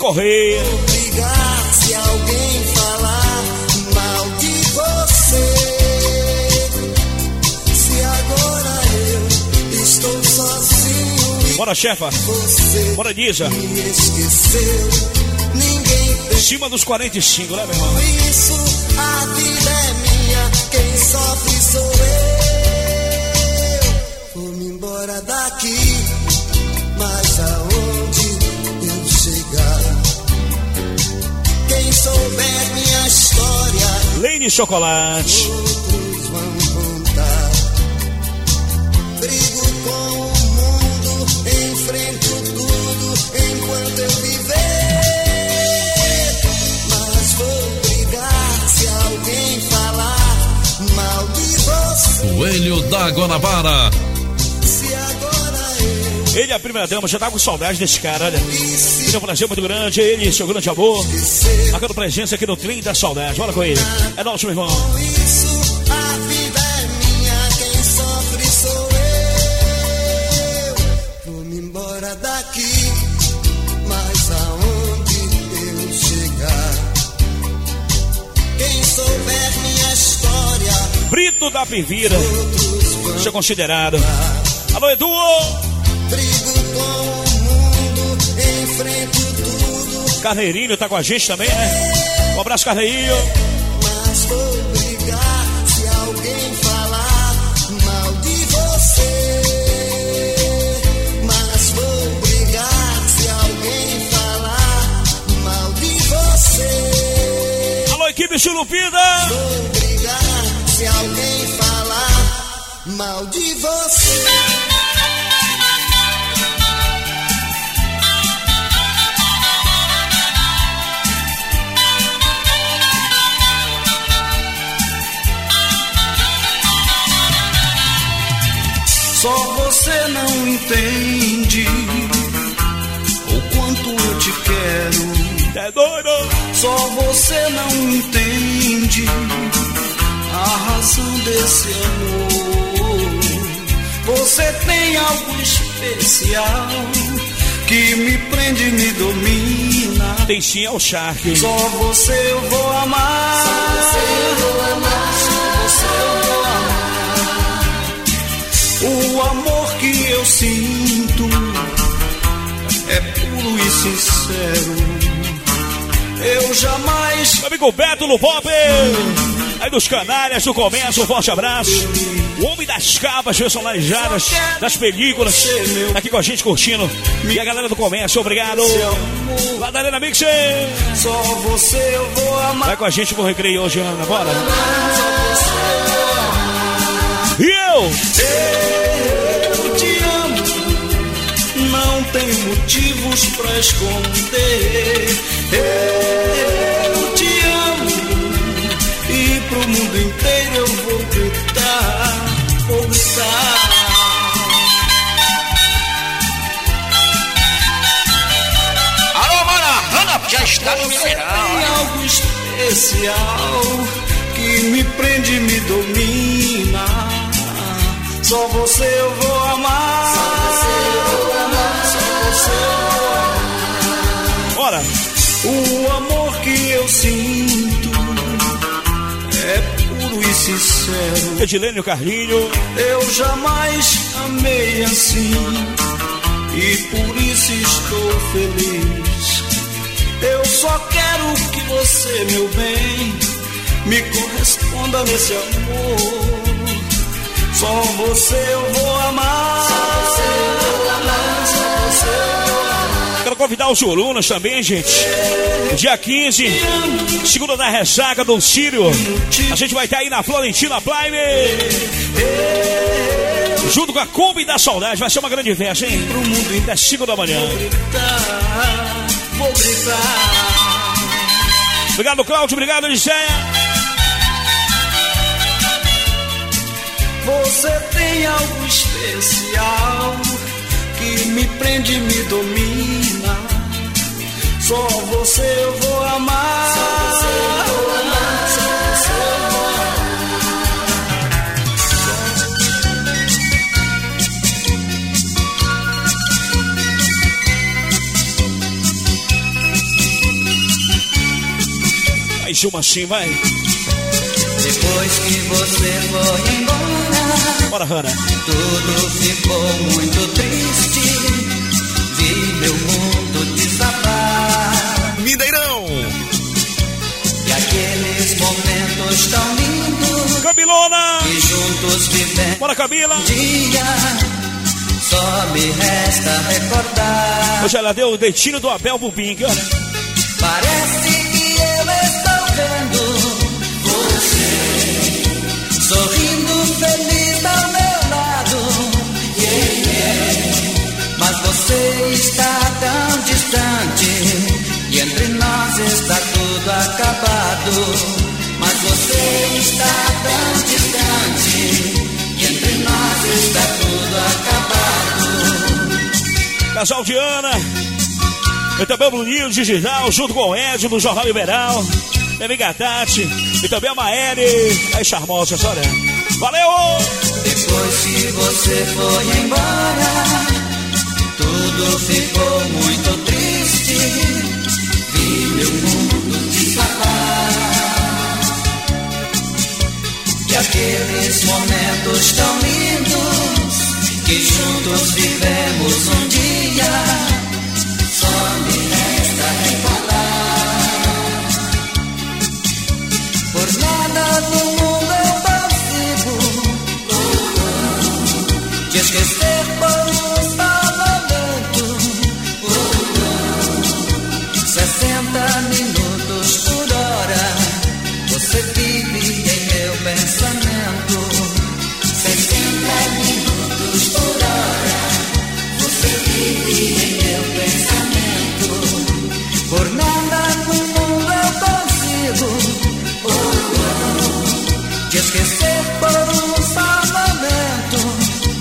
Correia. Brigar se alguém falar mal de você. Se agora eu estou sozinho. Bora, chefa. Bora, Nisa. Me esqueceu. Ninguém Em cima dos 45, né, meu irmão? por isso a vida é minha. Quem sofre sou eu. Vou-me embora daqui, mas aonde eu chegar? Quem souber minha história, Lene Chocolate. outros vão contar. Brigo com o mundo, enfrento tudo enquanto eu viver. Mas vou brigar se alguém falar mal de você. Coelho da Guanabara. Se agora eu Ele é a primeira dama, já tá com saudade desse cara, olha. Ele é um prazer muito grande, ele, seu grande amor. Marcando presença aqui no Trem da Saudade. Bora com ele. É nosso, meu irmão. com isso a vida é minha. Quem sofre sou eu. Vou-me embora daqui, mas aonde eu chegar? Quem souber minha história, Brito da Pivira. outros vão Isso é considerado. Alô, Edu! Brigo com o mundo, enfrento tudo, Carneirinho tá com a gente também, né? Um abraço, Carneirinho. mas vou brigar se alguém falar mal de você. Mas vou brigar se alguém falar mal de você. Alô, equipe Churupida! Vou brigar se alguém falar mal de você. Só você não entende o quanto eu te quero. É doido! Só você não entende a razão desse amor. Você tem algo especial que me prende e me domina. Tem sim, é o Shark. Só você eu vou amar. Só você eu vou amar. Só você eu vou amar. O amor que eu sinto é puro e sincero. Eu jamais. Meu amigo Beto no Pop, aí dos Canárias, do Comércio, um forte abraço. O homem das capas personalizadas, das películas, tá aqui com a gente curtindo. E a galera do Comércio, obrigado. Lá da Arena Mix. Só você eu vou amar. Vai com a gente pro recreio hoje, Ana, bora. Só você eu vou amar. E eu? Eu te amo. Não tem motivos pra esconder. Eu te amo. E pro mundo inteiro eu vou gritar. Vou gritar. Alô, Ana, já está no Mineirão. Tem algo especial que me prende e me domina. Só você eu vou amar. Só você eu vou amar. Só você eu vou amar. Bora. O amor que eu sinto é puro e sincero. Edilênio Carlinho. Eu jamais amei assim e por isso estou feliz. Eu só quero que você, meu bem, me corresponda nesse amor. Só você eu vou amar. Só você eu vou amar. Só você eu vou amar. Quero convidar os Jurunas também, gente. Dia 15, segunda da ressaca do Círio. A gente vai estar aí na Florentina Prime. Junto com a Kombi da Saudade. Vai ser uma grande festa, hein? Das 5 da manhã. Vou gritar. Obrigado, Cláudio. Obrigado, Elisséia. Você tem algo especial que me prende e me domina. Só você eu vou amar. Só você eu vou amar. Só você eu vou amar. Mais uma sim, vai. Depois que você foi embora, bora, Hanna. Tudo ficou muito triste. Vi meu mundo desabar. Mineirão. E aqueles momentos tão lindos, Camilona, que juntos vivemos. Bora, Camila. Um dia, só me resta recordar. Hoje ela deu o dentinho do Abel Bubim, olha. Parece que eu estou vendo você sorrindo feliz ao meu lado. Mas você está tão distante e entre nós está tudo acabado. Mas você está tão distante e entre nós está tudo acabado. Casal de Ana e também o Bruninho Digital, junto com o Ed do Jornal Liberal, minha amiga Tati e também a Maeli, as charmosas, olha. Valeu! Depois que você foi embora, tudo ficou muito triste. Vi meu mundo desabar. E aqueles momentos tão lindos que juntos vivemos um dia, só me resta recordar. Por nada no mundo eu consigo te esquecer por um só momento. 60 minutos por hora você vive em meu pensamento. 60 minutos por hora você vive em meu pensamento. Por nada no mundo eu consigo te esquecer por um só momento.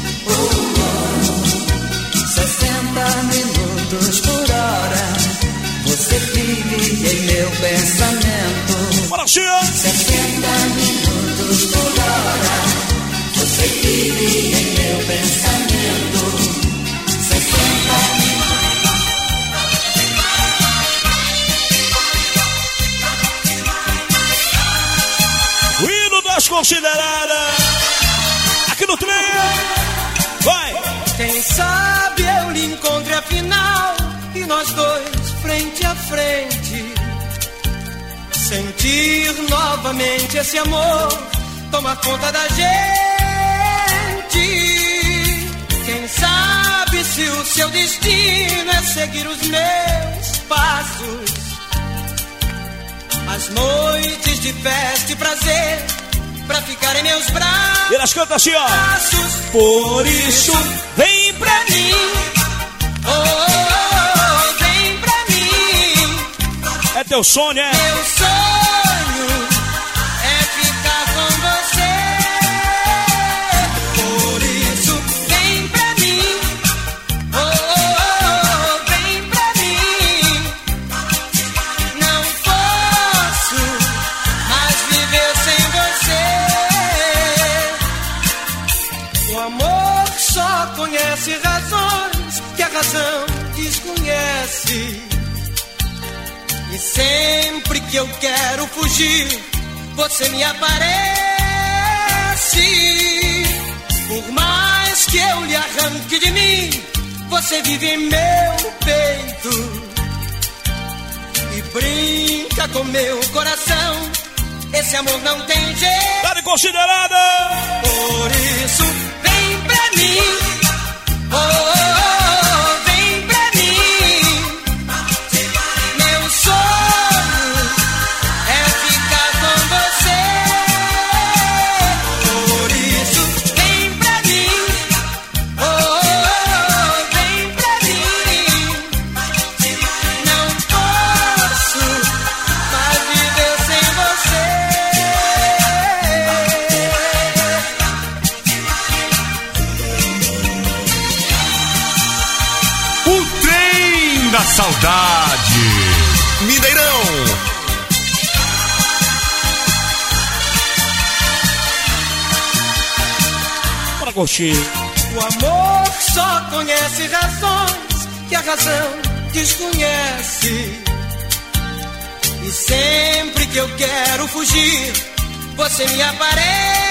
60 minutos por hora você vive em meu pensamento. Bora, Chia! 60 minutos por hora você vive em meu pensamento. 60 O hino das consideradas aqui no trem. Vai! Quem sabe eu lhe encontre afinal e nós dois frente a frente, sentir novamente esse amor tomar conta da gente. Quem sabe se o seu destino é seguir os meus passos, as noites de festa e prazer pra ficar em meus braços. E elas cantam assim, ó. Por isso vem pra mim, oh, oh, oh, vem pra mim. É teu sonho, é? Meu sonho é ficar com você. Por isso vem pra mim, oh, oh, oh, vem pra mim. Não posso mais viver sem você. O amor só conhece razões que a razão desconhece. E sempre que eu quero fugir, você me aparece. Por mais que eu lhe arranque de mim, você vive em meu peito e brinca com meu coração. Esse amor não tem jeito. Tá considerada. Por isso vem pra mim, oh, oh, oh, vem pra mim. Meu sonho é ficar com você. Por isso vem pra mim, oh, oh, oh, vem pra mim. Não posso mais viver sem você. Da saudade. Mineirão. Bora curtir. O amor só conhece razões que a razão desconhece. E sempre que eu quero fugir, você me aparece.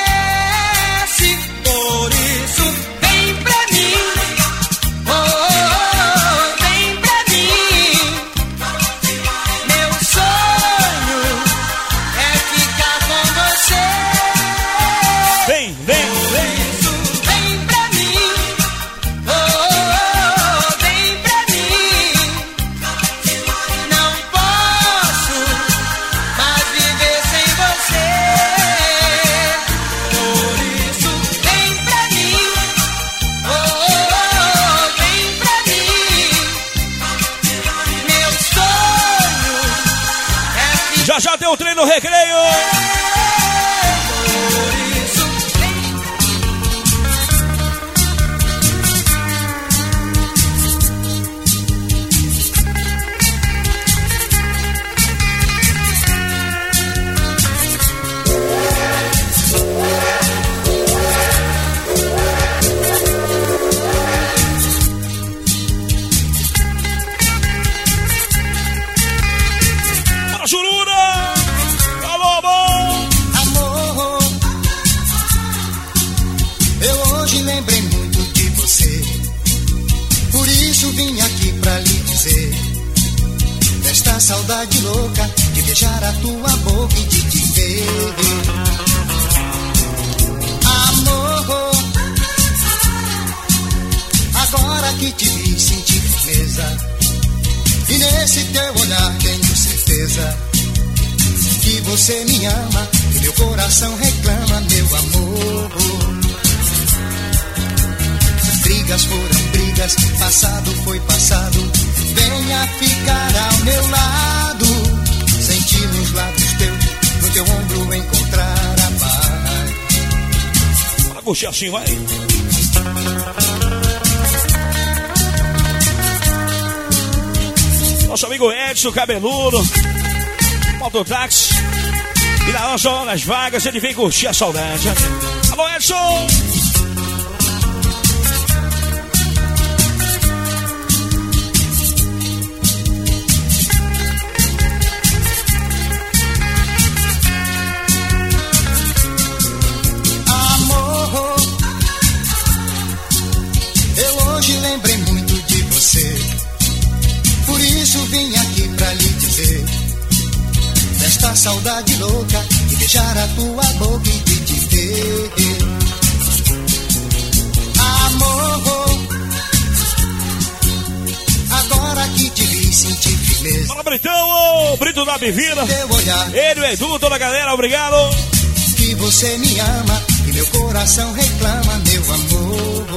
Por isso, vem pra mim. Oh, oh, vem pra mim. Meu sonho é ficar com você. Vem, vem, vem. Vem pra mim. Oh, oh, vem pra mim. Não posso mais viver sem você. Por isso, vem pra mim. Oh, oh, vem pra mim. Meu sonho é ficar. Já tem o trem no recreio. Juruna! Alô, amor! Amor, eu hoje lembrei muito de você. Por isso vim aqui pra lhe dizer desta saudade louca de beijar a tua boca e de te ver. Amor, agora que te vi senti firmeza. E nesse teu olhar tenho certeza que você me ama e meu coração reclama, meu amor. Brigas foram brigas, passado foi passado. Venha ficar ao meu lado, sentir nos lábios teus, no teu ombro encontrar a paz. Bora puxar assim, vai. Nosso amigo Edson, cabeludo, mototáxi. E nas horas vagas ele vem curtir a saudade. Alô, Edson! Amor, eu hoje lembrei muito de você. Por isso vim aqui pra lhe dizer desta saudade louca e beijar a tua boca e de te ver. Amor, agora que te vi senti firmeza. Fala, Britão, o Brito da Bivina. Ele, o Edu, toda a galera, obrigado. Que você me ama e meu coração reclama, meu amor.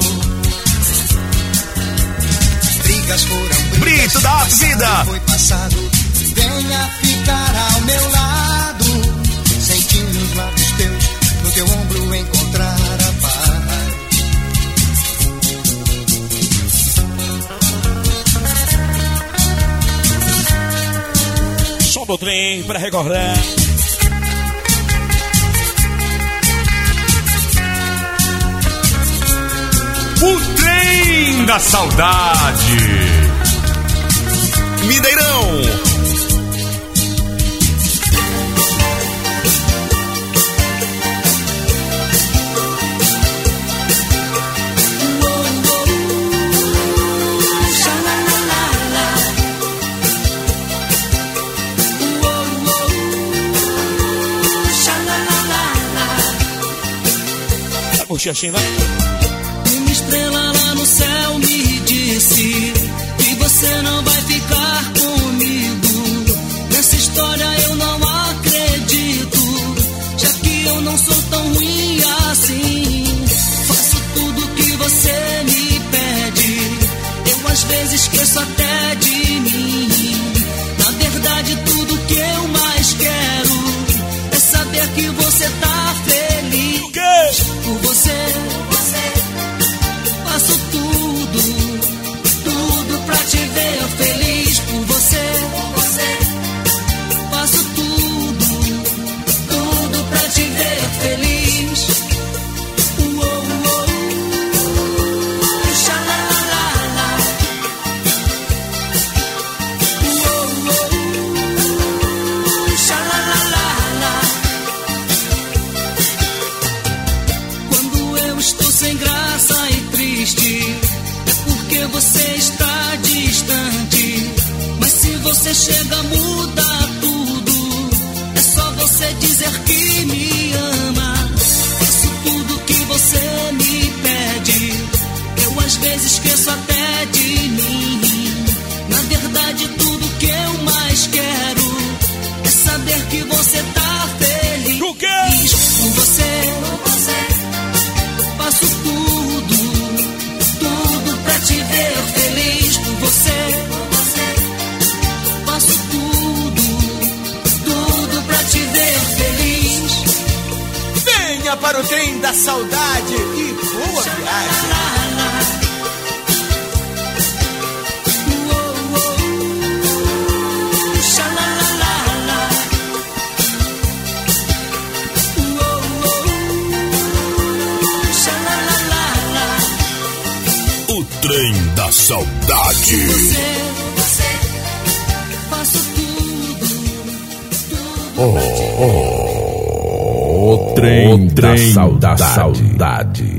Brigas foram brigas, Brito da Vida. Foi passado, venha ficar ao meu lado, sentindo os lábios teus, no teu ombro encontrar a paz. Som do trem pra recordar. O trem da saudade. Mineirão. Puxa assim, vai. Uma estrela lá no céu me disse que você não vai ficar comigo. Nessa história eu não acredito, já que eu não sou tão ruim assim. Faço tudo que você me pede, eu às vezes esqueço até de mim. Na verdade tudo que eu mais quero é saber que você tá feliz. Por você você chega, muda tudo. É só você dizer que me ama. Faço tudo que você me pede. Eu às vezes esqueço até de mim. Na verdade, tudo que eu mais quero é saber que você tá feliz. O quê? Com você, faço tudo pra te ver feliz. Com você, faço tudo pra te ver feliz. Venha para o trem da saudade e boa viagem. O trem da saudade. Faço tudo. O trem da saudade.